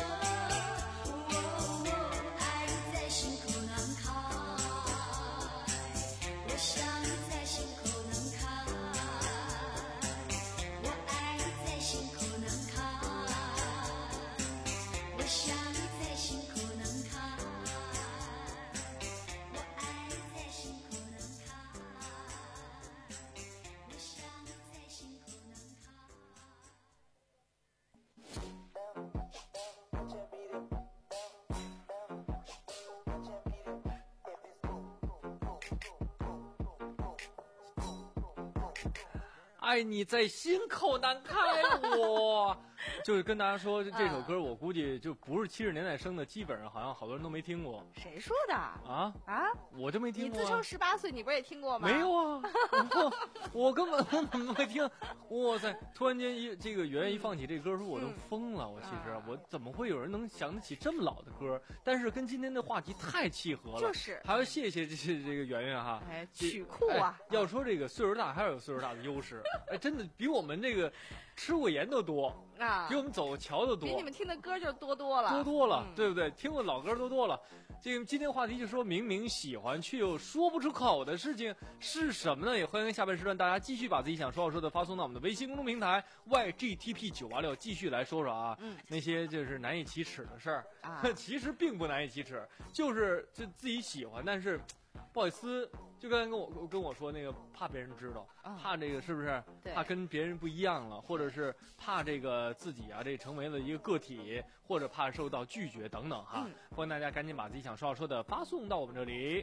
E: 爱你在心口难开，我就是跟大家说，这首歌我估计就不是七十年代生的，基本上好像好多人都没听过。
F: 谁说的
E: 啊
F: 啊？
E: 我就没听过、啊。
F: 你自称十八岁，你不是也听过吗？
E: 没有啊，我我根本我没听。哇塞！突然间一这个圆圆一放起这歌，说我都疯了。我其实、啊、我怎么会有人能想得起这么老的歌？但是跟今天的话题太契合了。
F: 就是。
E: 还要谢谢这这个圆圆哈。
F: 哎，曲库啊、
E: 哎！要说这个岁数大，还是有岁数大的优势。哎，真的比我们这个吃过盐都多
F: 啊，
E: 比我们走过桥的多，
F: 比你们听的歌就多多了，
E: 多多了，嗯、对不对？听过老歌多多了。这个今天话题就说明明喜欢却又说不出口的事情是什么呢？也欢迎下半时段大家继续把自己想说好说的发送到我们的微信公众平台 Y G T P 九八六，继续来说说啊，
F: 嗯，
E: 那些就是难以启齿的事儿
F: 啊，
E: 其实并不难以启齿，就是就自己喜欢，但是不好意思。就刚才跟我跟我说那个怕别人知道、哦、怕这个是不是怕跟别人不一样了，或者是怕这个自己啊这成为了一个个体，或者怕受到拒绝等等哈、嗯、欢迎大家赶紧把自己想说要说的发送到我们这里。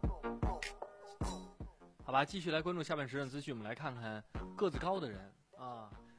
E: 好吧，继续来关注下半时段资讯，我们来看看个子高的人啊，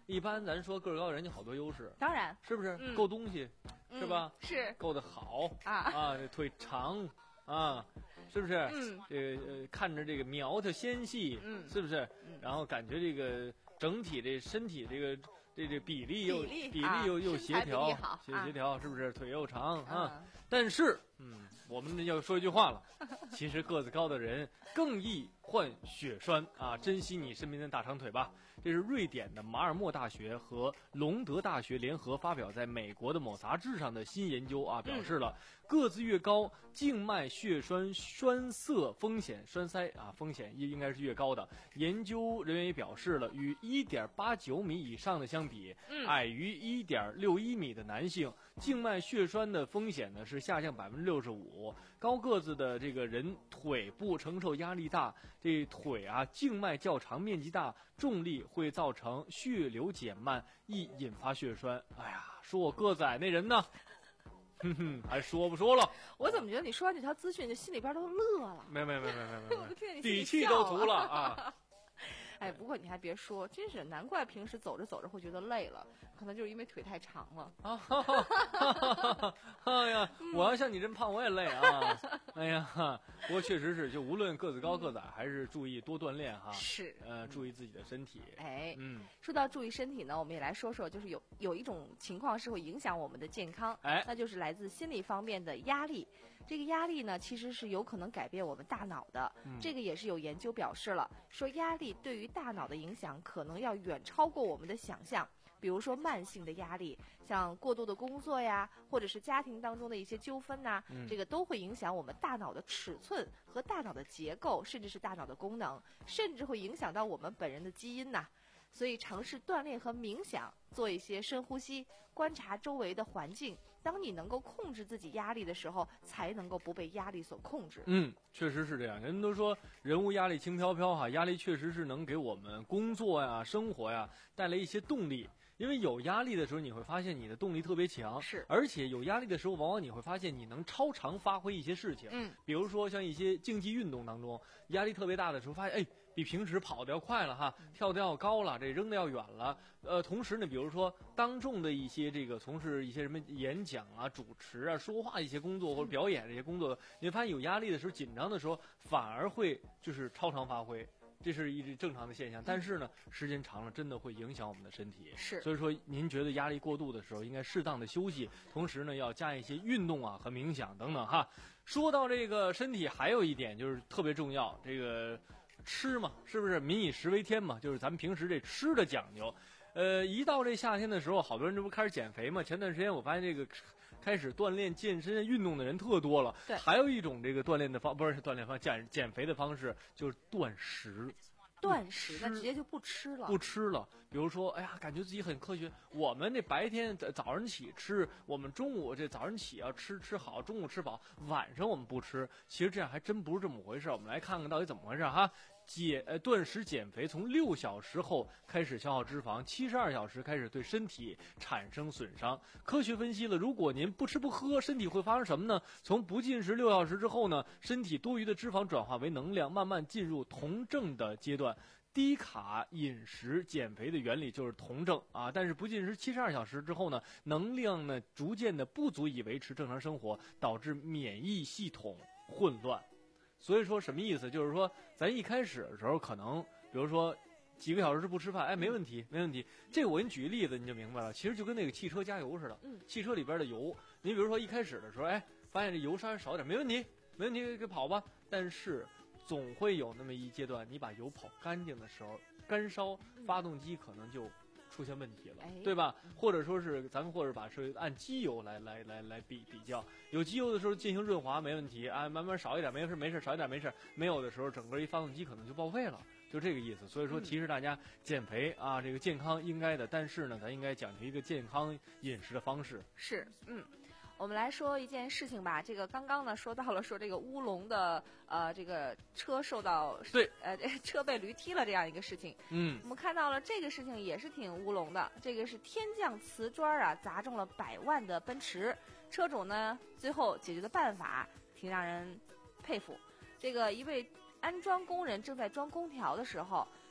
E: 一般咱说个儿高的人就好多优势，
F: 当然
E: 是不是？
F: 嗯
E: 够东西，是吧？
F: 嗯、是
E: 够得好
F: 啊
E: 啊，这腿长啊，是不是？
F: 嗯，
E: 这个呃看着这个苗条纤细，
F: 嗯，
E: 是不是？
F: 嗯、
E: 然后感觉这个整体这身体这个这这比例又
F: 比例
E: 比例又、
F: 啊、
E: 又协调，协
F: 啊、
E: 协调，是不是？腿又长
F: 嗯、
E: 啊，但是嗯，我们要说一句话了，其实个子高的人更易患血栓啊！珍惜你身边的大长腿吧。这是瑞典的马尔默大学和隆德大学联合发表在美国的某杂志上的新研究啊，表示了、嗯、个子越高，静脉血栓栓塞风险栓塞啊风险应该是越高的。研究人员也表示了，与 一点八九米以上的相比，嗯、矮于 一点六一米的男性，静脉血栓的风险呢是下降百分之六十五。高个子的这个人腿部承受压力大，这腿啊静脉较长，面积大，重力会造成血流减慢，易引发血栓。哎呀，说我个子矮那人呢？哼哼，还说不说了？
F: 我怎么觉得你说完这条资讯，就心里边都乐了？
E: 没没没没没没，
F: 我都听你
E: 底气都足了啊！
F: 哎，不过你还别说，真是难怪平时走着走着会觉得累了，可能就是因为腿太长了。
E: 啊哈哈哈哈哈！哎呀，我要像你这么胖，我也累啊！哎呀，不过确实是，就无论个子高个子矮，还是注意多锻炼哈。
F: 是，
E: 呃，注意自己的身体。
F: 哎，
E: 嗯，
F: 说到注意身体呢，我们也来说说，就是有有一种情况是会影响我们的健康，
E: 哎，
F: 那就是来自心理方面的压力。这个压力呢，其实是有可能改变我们大脑的。嗯、这个也是有研究表示了，说压力对于大脑的影响可能要远超过我们的想象。比如说慢性的压力，像过度的工作呀，或者是家庭当中的一些纠纷呐、
E: 嗯，
F: 这个都会影响我们大脑的尺寸和大脑的结构，甚至是大脑的功能，甚至会影响到我们本人的基因呐。所以尝试锻炼和冥想，做一些深呼吸，观察周围的环境。当你能够控制自己压力的时候，才能够不被压力所控制。
E: 嗯，确实是这样。人们都说人无压力轻飘飘哈，压力确实是能给我们工作呀、生活呀带来一些动力。因为有压力的时候，你会发现你的动力特别强，
F: 是，
E: 而且有压力的时候，往往你会发现你能超常发挥一些事情。
F: 嗯，
E: 比如说像一些竞技运动当中，压力特别大的时候，发现哎，比平时跑得要快了哈，跳得要高了，这扔得要远了。呃，同时呢，比如说当众的一些这个从事一些什么演讲啊、主持啊、说话一些工作或者表演这些工作，你会发现有压力的时候、紧张的时候，反而会就是超常发挥。这是一正常的现象，但是呢，时间长了真的会影响我们的身体。
F: 是，
E: 所以说您觉得压力过度的时候，应该适当的休息，同时呢，要加一些运动啊和冥想等等哈。说到这个身体，还有一点就是特别重要，这个吃嘛，是不是民以食为天嘛？就是咱们平时这吃的讲究。呃，一到这夏天的时候，好多人这不开始减肥嘛？前段时间我发现这个开始锻炼、健身、运动的人特多了。
F: 对，
E: 还有一种这个锻炼的方，不是锻炼方，减减肥的方式就是断食。
F: 断食，那直接就不吃了。
E: 不吃了。比如说，哎呀，感觉自己很科学。我们这白天早上起吃，我们中午这早上起要吃吃好，中午吃饱，晚上我们不吃。其实这样还真不是这么回事。我们来看看到底怎么回事哈。减呃断食减肥，从六小时后开始消耗脂肪，七十二小时开始对身体产生损伤。科学分析了，如果您不吃不喝，身体会发生什么呢？从不进食六小时之后呢，身体多余的脂肪转化为能量，慢慢进入酮症的阶段。低卡饮食减肥的原理就是酮症啊，但是不进食七十二小时之后呢，能量呢逐渐的不足以维持正常生活，导致免疫系统混乱。所以说什么意思？就是说咱一开始的时候可能比如说几个小时不吃饭，哎，没问题没问题。这个我给你举个例子你就明白了，其实就跟那个汽车加油似的，
F: 嗯，
E: 汽车里边的油，你比如说一开始的时候，哎，发现这油稍微少点，没问题没问题，给跑吧。但是总会有那么一阶段，你把油跑干净的时候，干烧发动机可能就出现问题了，
F: 哎、
E: 对吧？或者说是咱们或者把是按机油来来来来比比较，有机油的时候进行润滑没问题啊，慢慢少一点没事没事少一点没事，没有的时候整个一发动机可能就报废了，就这个意思。所以说提示大家减肥啊，这个健康应该的，但是呢，咱应该讲究一个健康饮食的方式。
F: 是，嗯。我们来说一件事情吧，这个刚刚呢说到了说这个乌龙的呃这个车受到
E: 对
F: 呃车被驴踢了这样一个事情，
E: 嗯，
F: 我们看到了这个事情也是挺乌龙的，这个是天降瓷砖啊砸中了百万的奔驰，车主呢最后解决的办法挺让人佩服，这个一位安装工人正在装空调的时候，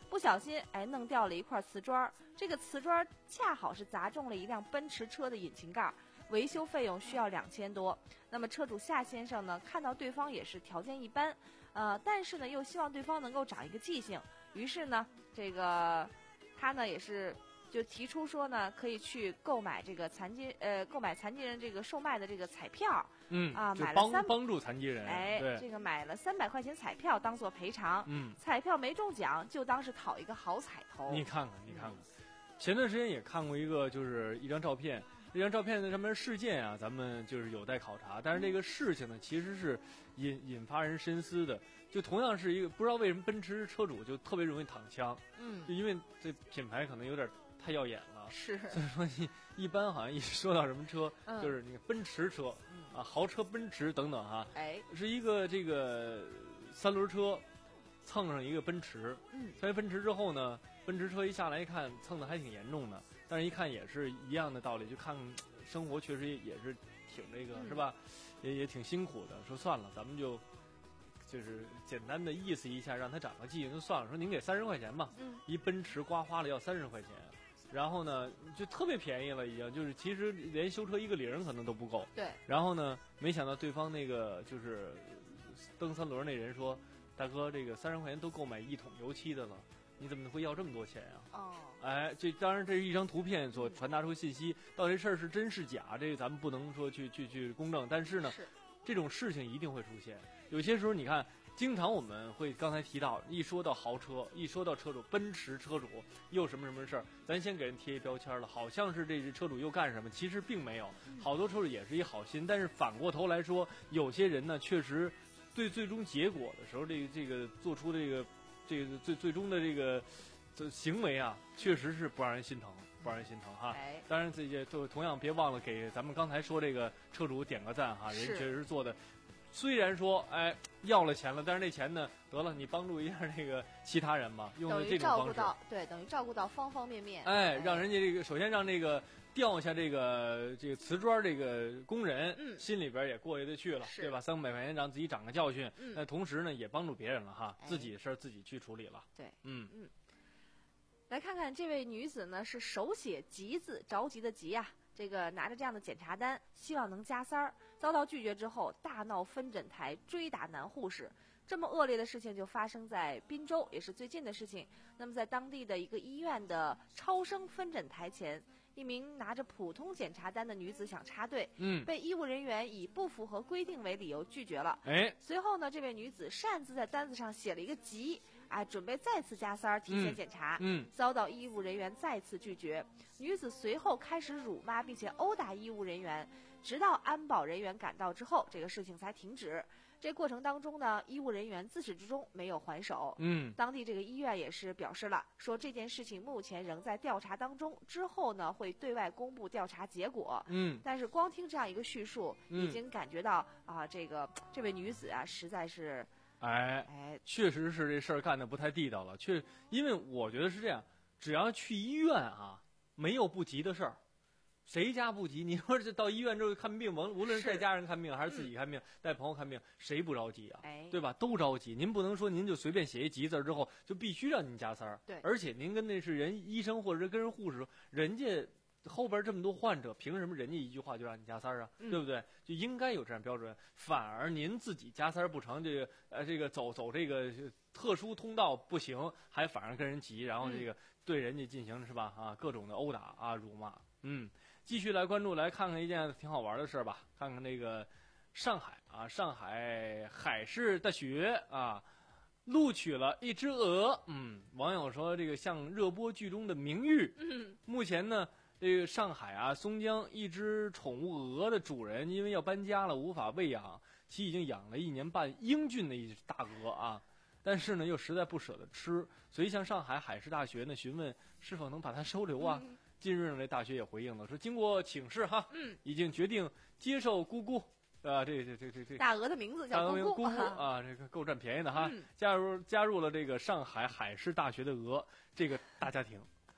F: 不小心哎弄掉了一块瓷砖，这个瓷砖恰好是砸中了一辆奔驰车的引擎盖，维修费用需要两千多。那么车主夏先生呢，看到对方也是条件一般，呃，但是呢又希望对方能够长一个记性，于是呢，这个他呢也是就提出说呢，可以去购买这个残疾呃购买残疾人这个售卖的这个彩票。
E: 嗯
F: 啊，
E: 就
F: 买了三
E: 帮帮助残疾人，
F: 哎，
E: 对，
F: 这个买了三百块钱彩票当做赔偿，
E: 嗯，
F: 彩票没中奖，就当是讨一个好彩头。
E: 你看看，你看看，前段时间也看过一个，就是一张照片，这张照片的上面事件啊，咱们就是有待考察。但是这个事情呢，其实是引引发人深思的。就同样是一个，不知道为什么奔驰车主就特别容易躺枪，
F: 嗯，
E: 就因为这品牌可能有点太耀眼了，
F: 是。
E: 所以说你一般好像一说到什么车，
F: 嗯、
E: 就是那个奔驰车。啊，豪车奔驰等等哈，
F: 哎，
E: 是一个这个三轮车蹭上一个奔驰，
F: 嗯，
E: 蹭完奔驰之后呢，奔驰车一下来一看，蹭的还挺严重的，但是一看也是一样的道理，就看生活确实也是挺这个、嗯、是吧，也也挺辛苦的。说算了，咱们就就是简单的意思一下，让他长个记性就算了。说您给三十块钱吧，
F: 嗯，
E: 一奔驰刮花了要三十块钱。然后呢，就特别便宜了，已经就是其实连修车一个零可能都不够。
F: 对。
E: 然后呢，没想到对方那个就是蹬三轮那人说：“大哥，这个三十块钱都够买一桶油漆的了，你怎么会要这么多钱呀、啊？”
F: 哦。
E: 哎，这当然这是一张图片所传达出信息，到底这事儿是真是假，这个咱们不能说去去去公证。但是呢，
F: 是
E: 这种事情一定会出现。有些时候你看。经常我们会刚才提到，一说到豪车，一说到车主，奔驰车主又什么什么事儿，咱先给人贴一标签了，好像是这车主又干什么，其实并没有。好多车主也是一好心，但是反过头来说，有些人呢，确实对最终结果的时候，这个这个做出这个这个最最终的这个这行为啊，确实是不让人心疼，不让人心疼哈。
F: 哎、
E: 当然，这些就同样别忘了给咱们刚才说这个车主点个赞哈，人确实做的。虽然说，哎，要了钱了，但是这钱呢，得了，你帮助一下这个其他人吧，用的这种方式，
F: 对，等于照顾到方方面面。
E: 哎，让人家这个首先让这个掉下这个这个瓷砖这个工人，
F: 嗯，
E: 心里边也过意得去了，对吧？三百块钱让自己长个教训，
F: 嗯，
E: 那同时呢，也帮助别人了哈，
F: 哎、
E: 自己的事儿自己去处理了。
F: 对，
E: 嗯
F: 嗯。来看看这位女子呢，是手写急字，着急的急呀、啊。这个拿着这样的检查单，希望能加塞儿，遭到拒绝之后，大闹分诊台，追打男护士。这么恶劣的事情就发生在滨州，也是最近的事情。那么在当地的一个医院的超声分诊台前，一名拿着普通检查单的女子想插队，
E: 嗯，
F: 被医务人员以不符合规定为理由拒绝了。
E: 哎，
F: 随后呢，这位女子擅自在单子上写了一个急。哎，准备再次加塞儿，提前检查，
E: 嗯，嗯
F: 遭到医务人员再次拒绝。女子随后开始辱骂并且殴打医务人员，直到安保人员赶到之后，这个事情才停止。这过程当中呢，医务人员自始至终没有还手。
E: 嗯，
F: 当地这个医院也是表示了，说这件事情目前仍在调查当中，之后呢会对外公布调查结果。
E: 嗯，
F: 但是光听这样一个叙述，
E: 嗯、
F: 已经感觉到啊，这个这位女子啊，实在是。
E: 哎
F: 哎，
E: 确实是这事儿干的不太地道了。确，因为我觉得是这样，只要去医院啊，没有不急的事儿。谁家不急？你说这到医院之后看病，无论是带家人看病还是自己看病，嗯、带朋友看病，谁不着急啊？
F: 哎、
E: 对吧？都着急。您不能说您就随便写一急字之后，就必须让您加塞儿。
F: 对，
E: 而且您跟那是人医生或者是跟人护士说，人家。后边这么多患者，凭什么人家一句话就让你加塞儿啊？
F: 嗯、
E: 对不对？就应该有这样标准。反而您自己加塞儿不成，这个呃，这个走走这个特殊通道不行，还反而跟人急，然后这个对人家进行是吧？啊，各种的殴打啊、辱骂。嗯，继续来关注，来看看一件挺好玩的事儿吧。看看这个上海啊，上海海事大学啊。录取了一只鹅，嗯，网友说这个像热播剧中的明玉。
F: 嗯，
E: 目前呢。这个上海啊，松江一只宠物鹅的主人因为要搬家了，无法喂养其已经养了一年半英俊的一只大鹅啊，但是呢又实在不舍得吃，所以向上海海事大学呢询问是否能把它收留啊。
F: 嗯、
E: 近日呢，这大学也回应了，说经过请示哈，
F: 嗯，
E: 已经决定接受姑姑。啊，这这这这这
F: 大鹅的名字叫
E: 姑
F: 姑
E: 姑啊，这个够占便宜的哈，
F: 嗯、
E: 加入加入了这个上海海事大学的鹅这个大家庭。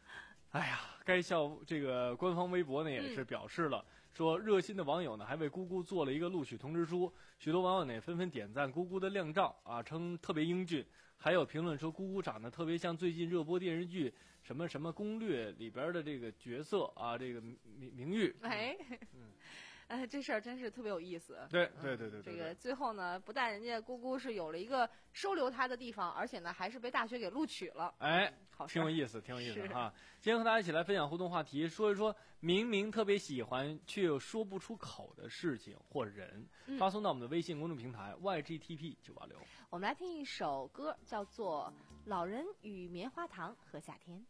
E: 哎呀，该校这个官方微博呢也是表示了，说热心的网友呢还为姑姑做了一个录取通知书，许多网友呢也纷纷点赞姑姑的靓照啊，称特别英俊，还有评论说姑姑长得特别像最近热播电视剧什么什么攻略里边的这个角色啊，这个明明玉。
F: 哎，嗯。哎，这事儿真是特别有意思。
E: 对对对对对。
F: 这个最后呢，不但人家姑姑是有了一个收留她的地方，而且呢，还是被大学给录取了。
E: 哎，
F: 好，
E: 挺有意思，挺有意思哈。今天和大家一起来分享互动话题，说一说明明特别喜欢却又说不出口的事情或人，
F: 嗯、
E: 发送到我们的微信公众平台 Y G T P 九八六。
F: 我们来听一首歌，叫做《老人与棉花糖和夏天》。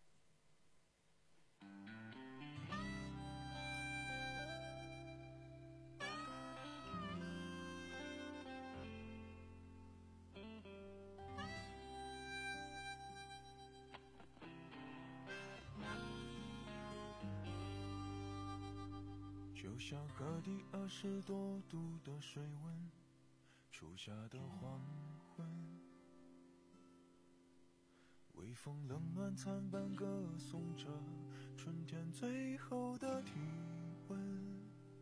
D: 就像河底二十多度的水温，初夏的黄昏，微风冷暖参半歌颂着春天最后的体温。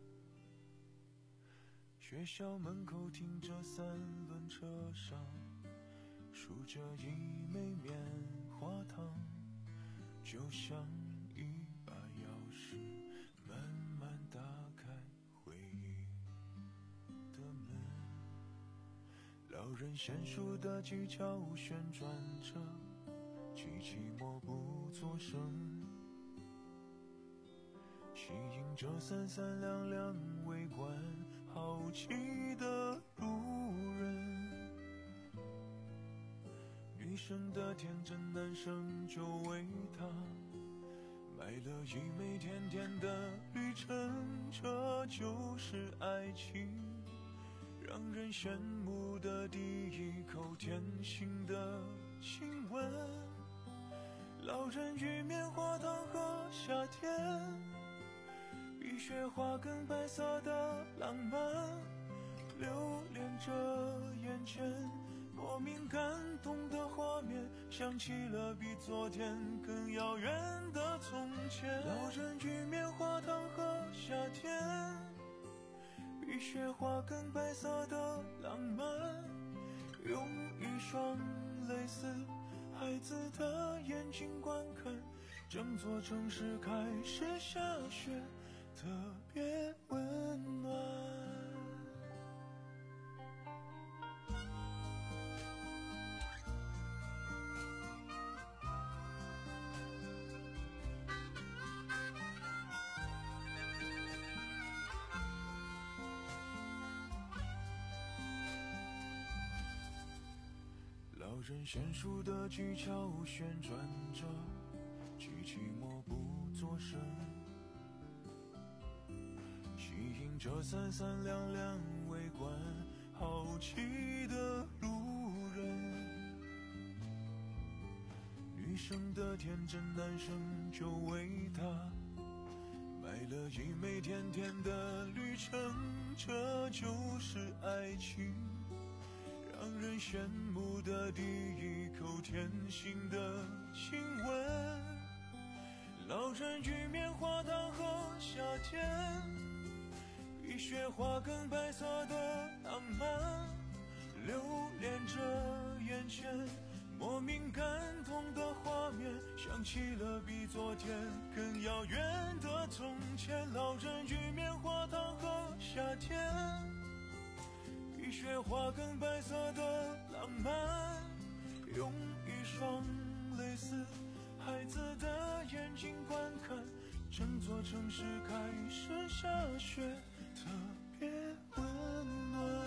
D: 学校门口停着三轮车上，数着一枚棉花糖，就像一把钥匙慢慢打开回忆的门。老人娴熟的技巧旋转着，机器默不作声，吸引着三三两两围观好奇的路人。女生的天真，男生就为她买了一枚甜甜的旅程，这就是爱情，让人羡慕的第一口甜心的亲吻。老人与棉花糖和夏天，比雪花更白色的浪漫，留恋着眼前莫名感动的画面，想起了比昨天更遥远的从前。老人与棉花糖和夏天，比雪花更白色的浪漫，用一双类似孩子的眼睛观看，整座城市开始下雪，特别温暖。老人娴熟的技巧旋转着，机器默不作声，吸引着三三两两围观好奇的路人。女生的天真，男生就为她买了一枚甜甜的旅程，这就是爱情，让人羡慕的第一口甜心的亲吻。老人与棉花糖和夏天，比雪花更白色的浪漫，留恋着眼前莫名感动的画面，想起了比昨天更遥远的从前。老人与棉花糖和夏天，比雪花更白色的浪漫，用一双类似孩子的眼睛观看，整座城市开始下雪，特别温暖。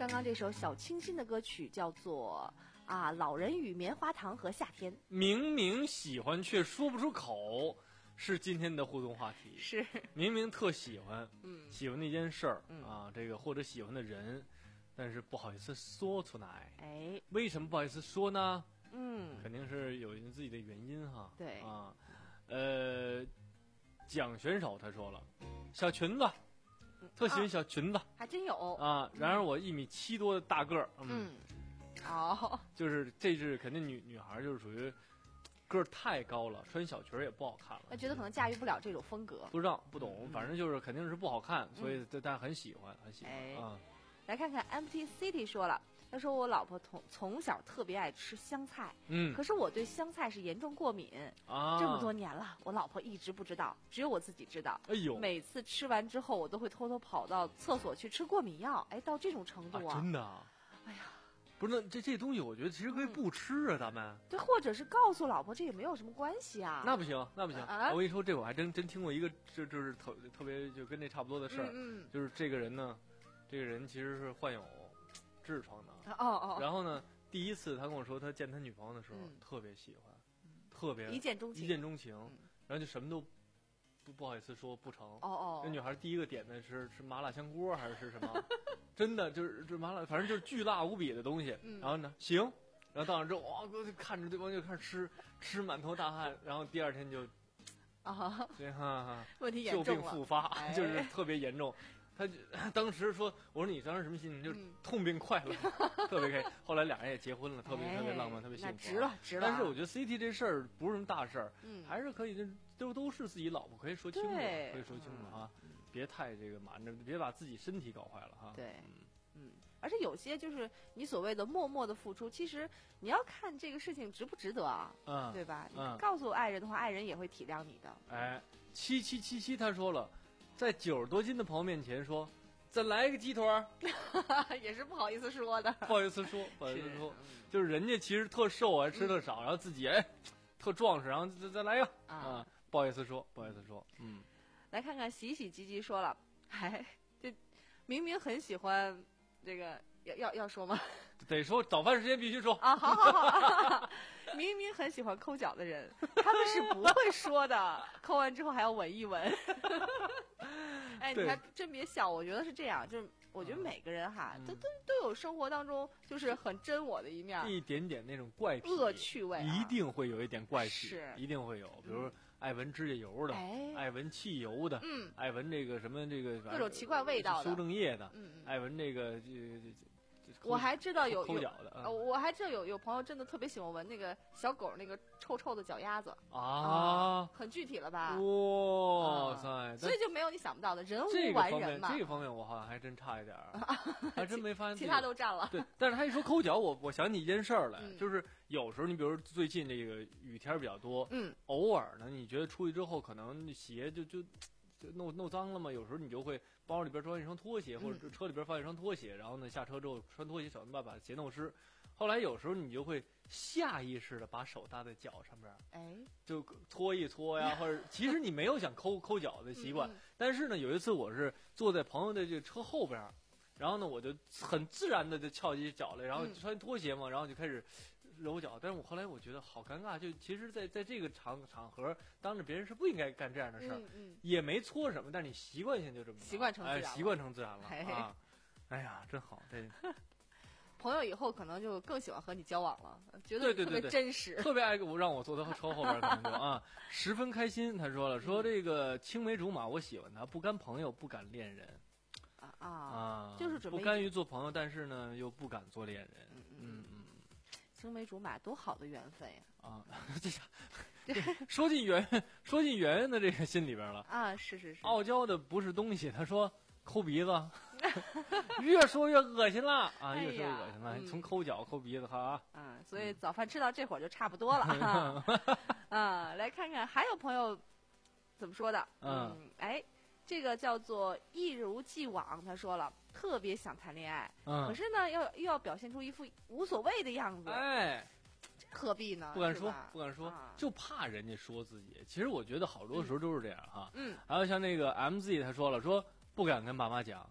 F: 刚刚这首小清新的歌曲叫做啊《老人与棉花糖和夏天》。
E: 明明喜欢却说不出口，是今天的互动话题。
F: 是，
E: 明明特喜欢，
F: 嗯，
E: 喜欢那件事儿、
F: 嗯、
E: 啊，这个或者喜欢的人，但是不好意思说出来。
F: 哎，
E: 为什么不好意思说呢？
F: 嗯，
E: 肯定是有自己的原因哈。
F: 对
E: 啊，呃，蒋选手他说了，小裙子，特喜欢小裙子，
F: 啊、还真有
E: 啊。然而我一米七多的大个儿，嗯，
F: 嗯哦，
E: 就是这是肯定女女孩就是属于个儿太高了，穿小裙儿也不好看了。
F: 那觉得可能驾驭不了这种风格，
E: 不知道不懂，反正就是肯定是不好看，
F: 嗯、
E: 所以但很喜欢很喜欢、
F: 哎、
E: 啊。
F: 来看看 Empty City 说了，他说我老婆从从小特别爱吃香菜，
E: 嗯，
F: 可是我对香菜是严重过敏
E: 啊，
F: 这么多年了，我老婆一直不知道，只有我自己知道。
E: 哎呦，
F: 每次吃完之后，我都会偷偷跑到厕所去吃过敏药，哎，到这种程度啊，
E: 啊真的啊，
F: 哎呀。
E: 不是，那这这东西我觉得其实可以不吃啊，咱们。
F: 对，或者是告诉老婆，这也没有什么关系啊。
E: 那不行，那不行。
F: 啊、
E: 我跟你说，这我还真真听过一个，就就是特特别就跟这差不多的事儿、
F: 嗯嗯。
E: 就是这个人呢，这个人其实是患有痔疮的。
F: 哦哦。
E: 然后呢，第一次他跟我说，他见他女朋友的时候、嗯、特别喜欢，嗯、特别
F: 一见钟情，
E: 一见钟情，
F: 嗯、
E: 然后就什么都不不好意思说不成。
F: 哦哦。
E: 那女孩第一个点的是是麻辣香锅还是是什么？真的就是这麻辣，反正就是巨辣无比的东西。
F: 嗯、
E: 然后呢，行，然后到那之后，哇，看着对方就开始吃，吃满头大汗，然后第二天就，
F: 啊，
E: 对哈哈，
F: 问题严重了，
E: 旧病复发，
F: 哎、
E: 就是特别严重。他就当时说，我说你当时什么心情？就是痛并快乐，嗯、特别开心。后来俩人也结婚了，特别、哎、特别浪漫，特别幸福、啊。
F: 值了，值了。
E: 但是我觉得 C T 这事儿不是什么大事儿，
F: 嗯，
E: 还是可以，都都是自己老婆，可以说清楚，可以说清楚
F: 嗯、
E: 啊，别太这个瞒着，别把自己身体搞坏了哈。
F: 对，嗯。嗯，而且有些就是你所谓的默默的付出，其实你要看这个事情值不值得啊，
E: 嗯，
F: 对吧？
E: 嗯，
F: 你告诉爱人的话，爱人也会体谅你的。
E: 哎，七七七七，他说了，在九十多斤的朋友面前说，再来一个鸡腿儿，
F: 也是不好意思说的，
E: 不好意思说，不好意思说，是就是人家其实特瘦啊，吃特少，嗯、然后自己哎特壮实，然后再再来一个啊、嗯，不好意思说，不好意思说，嗯，
F: 来看看喜喜唧唧说了，哎，这明明很喜欢。这个要要要说吗？
E: 得说，早饭时间必须说
F: 啊！好好好、啊，明明很喜欢抠脚的人，他们是不会说的，抠完之后还要吻一吻。哎，你还真别笑，我觉得是这样，就是我觉得每个人哈，嗯、都都都有生活当中就是很真我的一面，
E: 一点点那种怪癖、
F: 恶趣味、啊，
E: 一定会有一点怪癖，
F: 是
E: 一定会有，比如。嗯爱闻指甲油的，
F: 哎、
E: 爱闻汽油的，
F: 嗯，
E: 爱闻这个什么这个
F: 各种奇怪味道的
E: 修正液的，
F: 嗯，
E: 爱闻这个这这。
F: 我还知道有
E: 抠脚的，
F: 呃，我还知道有有朋友真的特别喜欢闻那个小狗那个臭臭的脚丫子
E: 啊，
F: 啊很具体了吧？
E: 哇塞、
F: 啊！所以就没有你想不到的，人无完人嘛。
E: 这个方面我好像还真差一点儿，还真没发现。
F: 其他都占了。
E: 对，但是他一说抠脚，我我想起一件事儿来，
F: 嗯、
E: 就是有时候你比如最近这个雨天比较多，
F: 嗯，
E: 偶尔呢，你觉得出去之后可能鞋就就。就弄弄脏了嘛，有时候你就会包里边装一双拖鞋，或者车里边放一双拖鞋，然后呢下车之后穿拖鞋想办法把鞋弄湿。后来有时候你就会下意识的把手搭在脚上边，
F: 哎，
E: 就搓一搓呀，或者其实你没有想抠抠脚的习惯，
F: 嗯、
E: 但是呢有一次我是坐在朋友的这个车后边，然后呢我就很自然的就翘起脚来，然后穿拖鞋嘛，然后就开始。揉脚，但是我后来我觉得好尴尬，就其实在，在在这个场场合当着别人是不应该干这样的事儿，
F: 嗯嗯、
E: 也没搓什么，但是你习惯性就这么
F: 习惯成自然了，
E: 哎，习惯成自然了
F: 嘿嘿
E: 啊！哎呀，真好，这
F: 朋友以后可能就更喜欢和你交往了，觉得特
E: 对对对
F: 别真实，
E: 特别爱我让我坐他车后边，可能就啊，十分开心。他说了，说这个青梅竹马，我喜欢他，不甘朋友，不敢恋人。
F: 啊啊
E: 啊！
F: 就是准备
E: 不甘于做朋友，但是呢又不敢做恋人。
F: 嗯
E: 嗯嗯。
F: 青梅竹马多好的缘分呀！
E: 啊，这啥？说进圆，说进圆圆的这个心里边了
F: 啊！是是是，
E: 傲娇的不是东西。他说抠鼻子，越说越恶心了啊！越说越恶心了，
F: 嗯、
E: 从抠脚抠鼻子哈啊！
F: 嗯，所以早饭吃到这会儿就差不多了啊！啊，来看看还有朋友怎么说的？
E: 嗯，
F: 嗯哎，这个叫做一如既往，他说了。特别想谈恋爱，
E: 嗯，
F: 可是呢，要又要表现出一副无所谓的样子，
E: 哎，
F: 这何必呢？
E: 不敢说，不敢说，
F: 啊、
E: 就怕人家说自己。其实我觉得好多时候都是这样哈。
F: 嗯，
E: 还有像那个 M Z 他说了，说不敢跟爸妈讲，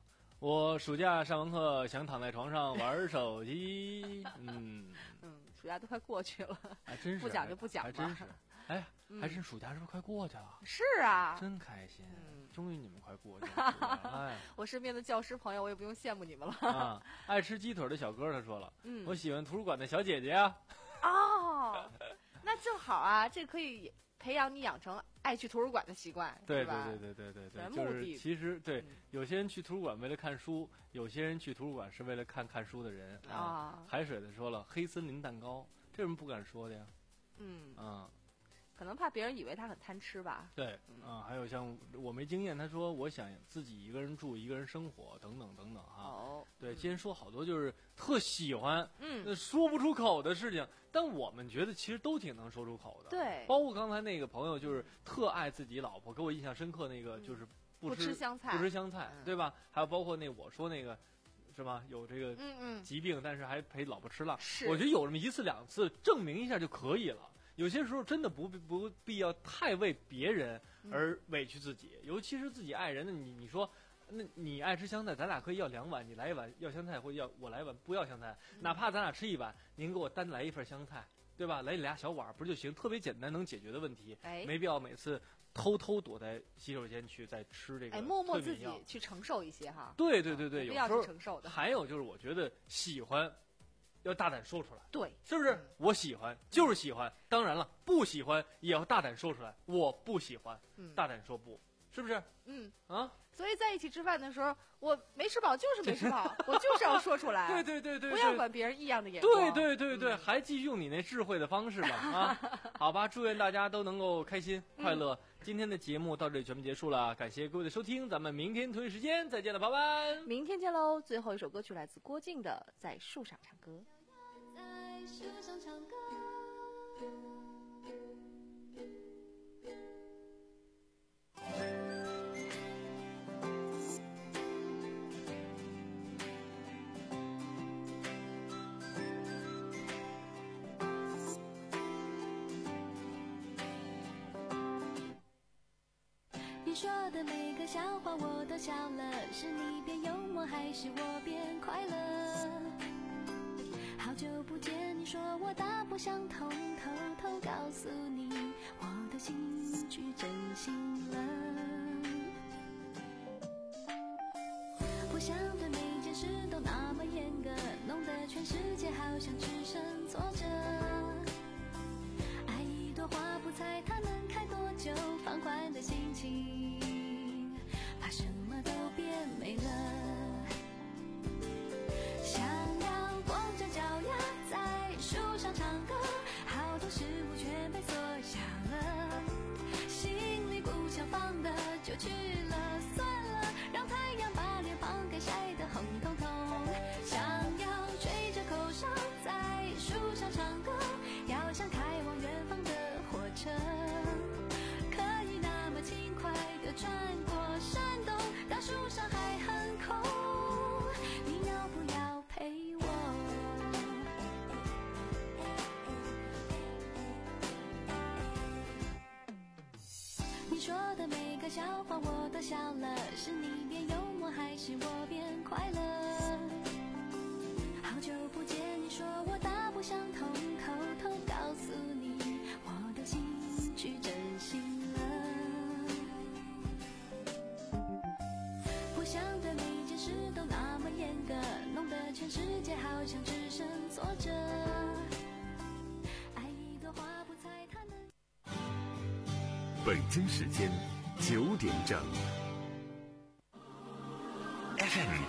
E: 我暑假上完课想躺在床上玩手机，嗯
F: 嗯，暑假都快过去了，
E: 还真是
F: 不讲就不讲吧。
E: 还真是，哎，
F: 嗯
E: 还真暑假是不是快过去了？
F: 是啊，
E: 真开心，
F: 嗯
E: 终于你们快过去了。哎，
F: 我身边的教师朋友，我也不用羡慕你们了。
E: 啊，爱吃鸡腿的小哥他说了，
F: 嗯，
E: 我喜欢图书馆的小姐姐啊。
F: 哦，那正好啊，这可以培养你养成爱去图书馆的习惯，
E: 对
F: 是吧？
E: 对对对对对对，
F: 目
E: 就是
F: 的
E: 其实对、
F: 嗯
E: 有些人去图书馆为了看书，有些人去图书馆是为了看看书的人啊。
F: 啊
E: 海水的说了，黑森林蛋糕，这有什么不敢说的呀？
F: 嗯，
E: 啊，
F: 可能怕别人以为他很贪吃吧。
E: 对，啊，还有像我没经验，他说我想自己一个人住，一个人生活，等等等等啊。
F: 哦，
E: 对，今天说好多就是特喜欢，
F: 嗯
E: 那说不出口的事情，但我们觉得其实都挺能说出口的。
F: 对
E: 包括刚才那个朋友，就是特爱自己老婆，给我印象深刻那个就是不
F: 不吃香菜
E: 不吃香菜，
F: 嗯
E: 对吧？还有包括那我说那个，是吧？有这个
F: 嗯嗯
E: 疾病，但是还陪老婆吃辣。
F: 是
E: 我觉得有这么一次两次，证明一下就可以了。有些时候真的不必不必要太为别人而委屈自己，尤其是自己爱人的你，你说。那你爱吃香菜，咱俩可以要两碗，你来一碗要香菜，或者要我来一碗不要香菜，哪怕咱俩吃一碗，您给我单来一份香菜，对吧？来俩小碗不是就行？特别简单能解决的问题，
F: 哎
E: 没必要每次偷偷躲在洗手间去再吃这个
F: 哎，默默自己
E: 退眠药
F: 去承受一些哈。
E: 对对对对，
F: 没必要
E: 有时候
F: 去承受的。
E: 还有就是，我觉得喜欢要大胆说出来，
F: 对，
E: 是不是？我喜欢就是喜欢，当然了，不喜欢也要大胆说出来，我不喜欢，
F: 嗯
E: 大胆说不，是不是？
F: 嗯
E: 啊，
F: 所以在一起吃饭的时候，我没吃饱就是没吃饱，我就是要说出来。
E: 对对对对，
F: 不要
E: 对
F: 管别人异样的眼光。
E: 对对对对，还继续用你那智慧的方式吧啊！好吧，祝愿大家都能够开心快乐。今天的节目到这里全部结束了，感谢各位的收听，咱们明天同一时间再见了，拜拜。
F: 明天见喽！最后一首歌曲来自郭靖的《在树上唱歌》。
J: 在树上唱歌。你说的每个笑话我都笑了，是你变幽默还是我变快乐？好久不见，你说我大不相同，偷偷告诉你，我的心去真心了。不想对每件事都那么严格，弄得全世界好像只剩挫折。爱一朵花不猜它能开多久，放缓的心情，怕什么都变美了。想要光着脚丫在树上唱歌，好多事物全被缩小了，心里不想放的就去了，算了，让太阳把脸庞给晒得红彤彤。想要吹着口哨在树上唱歌，要像开往远方的火车，可以那么轻快地穿过山洞，当树上还很空，你要不要陪我？你说的每个笑话我都笑了，是你变幽默还是我变快乐？好久不见，你说我大不相同，偷偷告诉你，我的心去真心了。不想对每件事都那么严格，弄得全世界好像只剩挫折。爱一朵花不猜它能。
A: 北京时间九点整。F M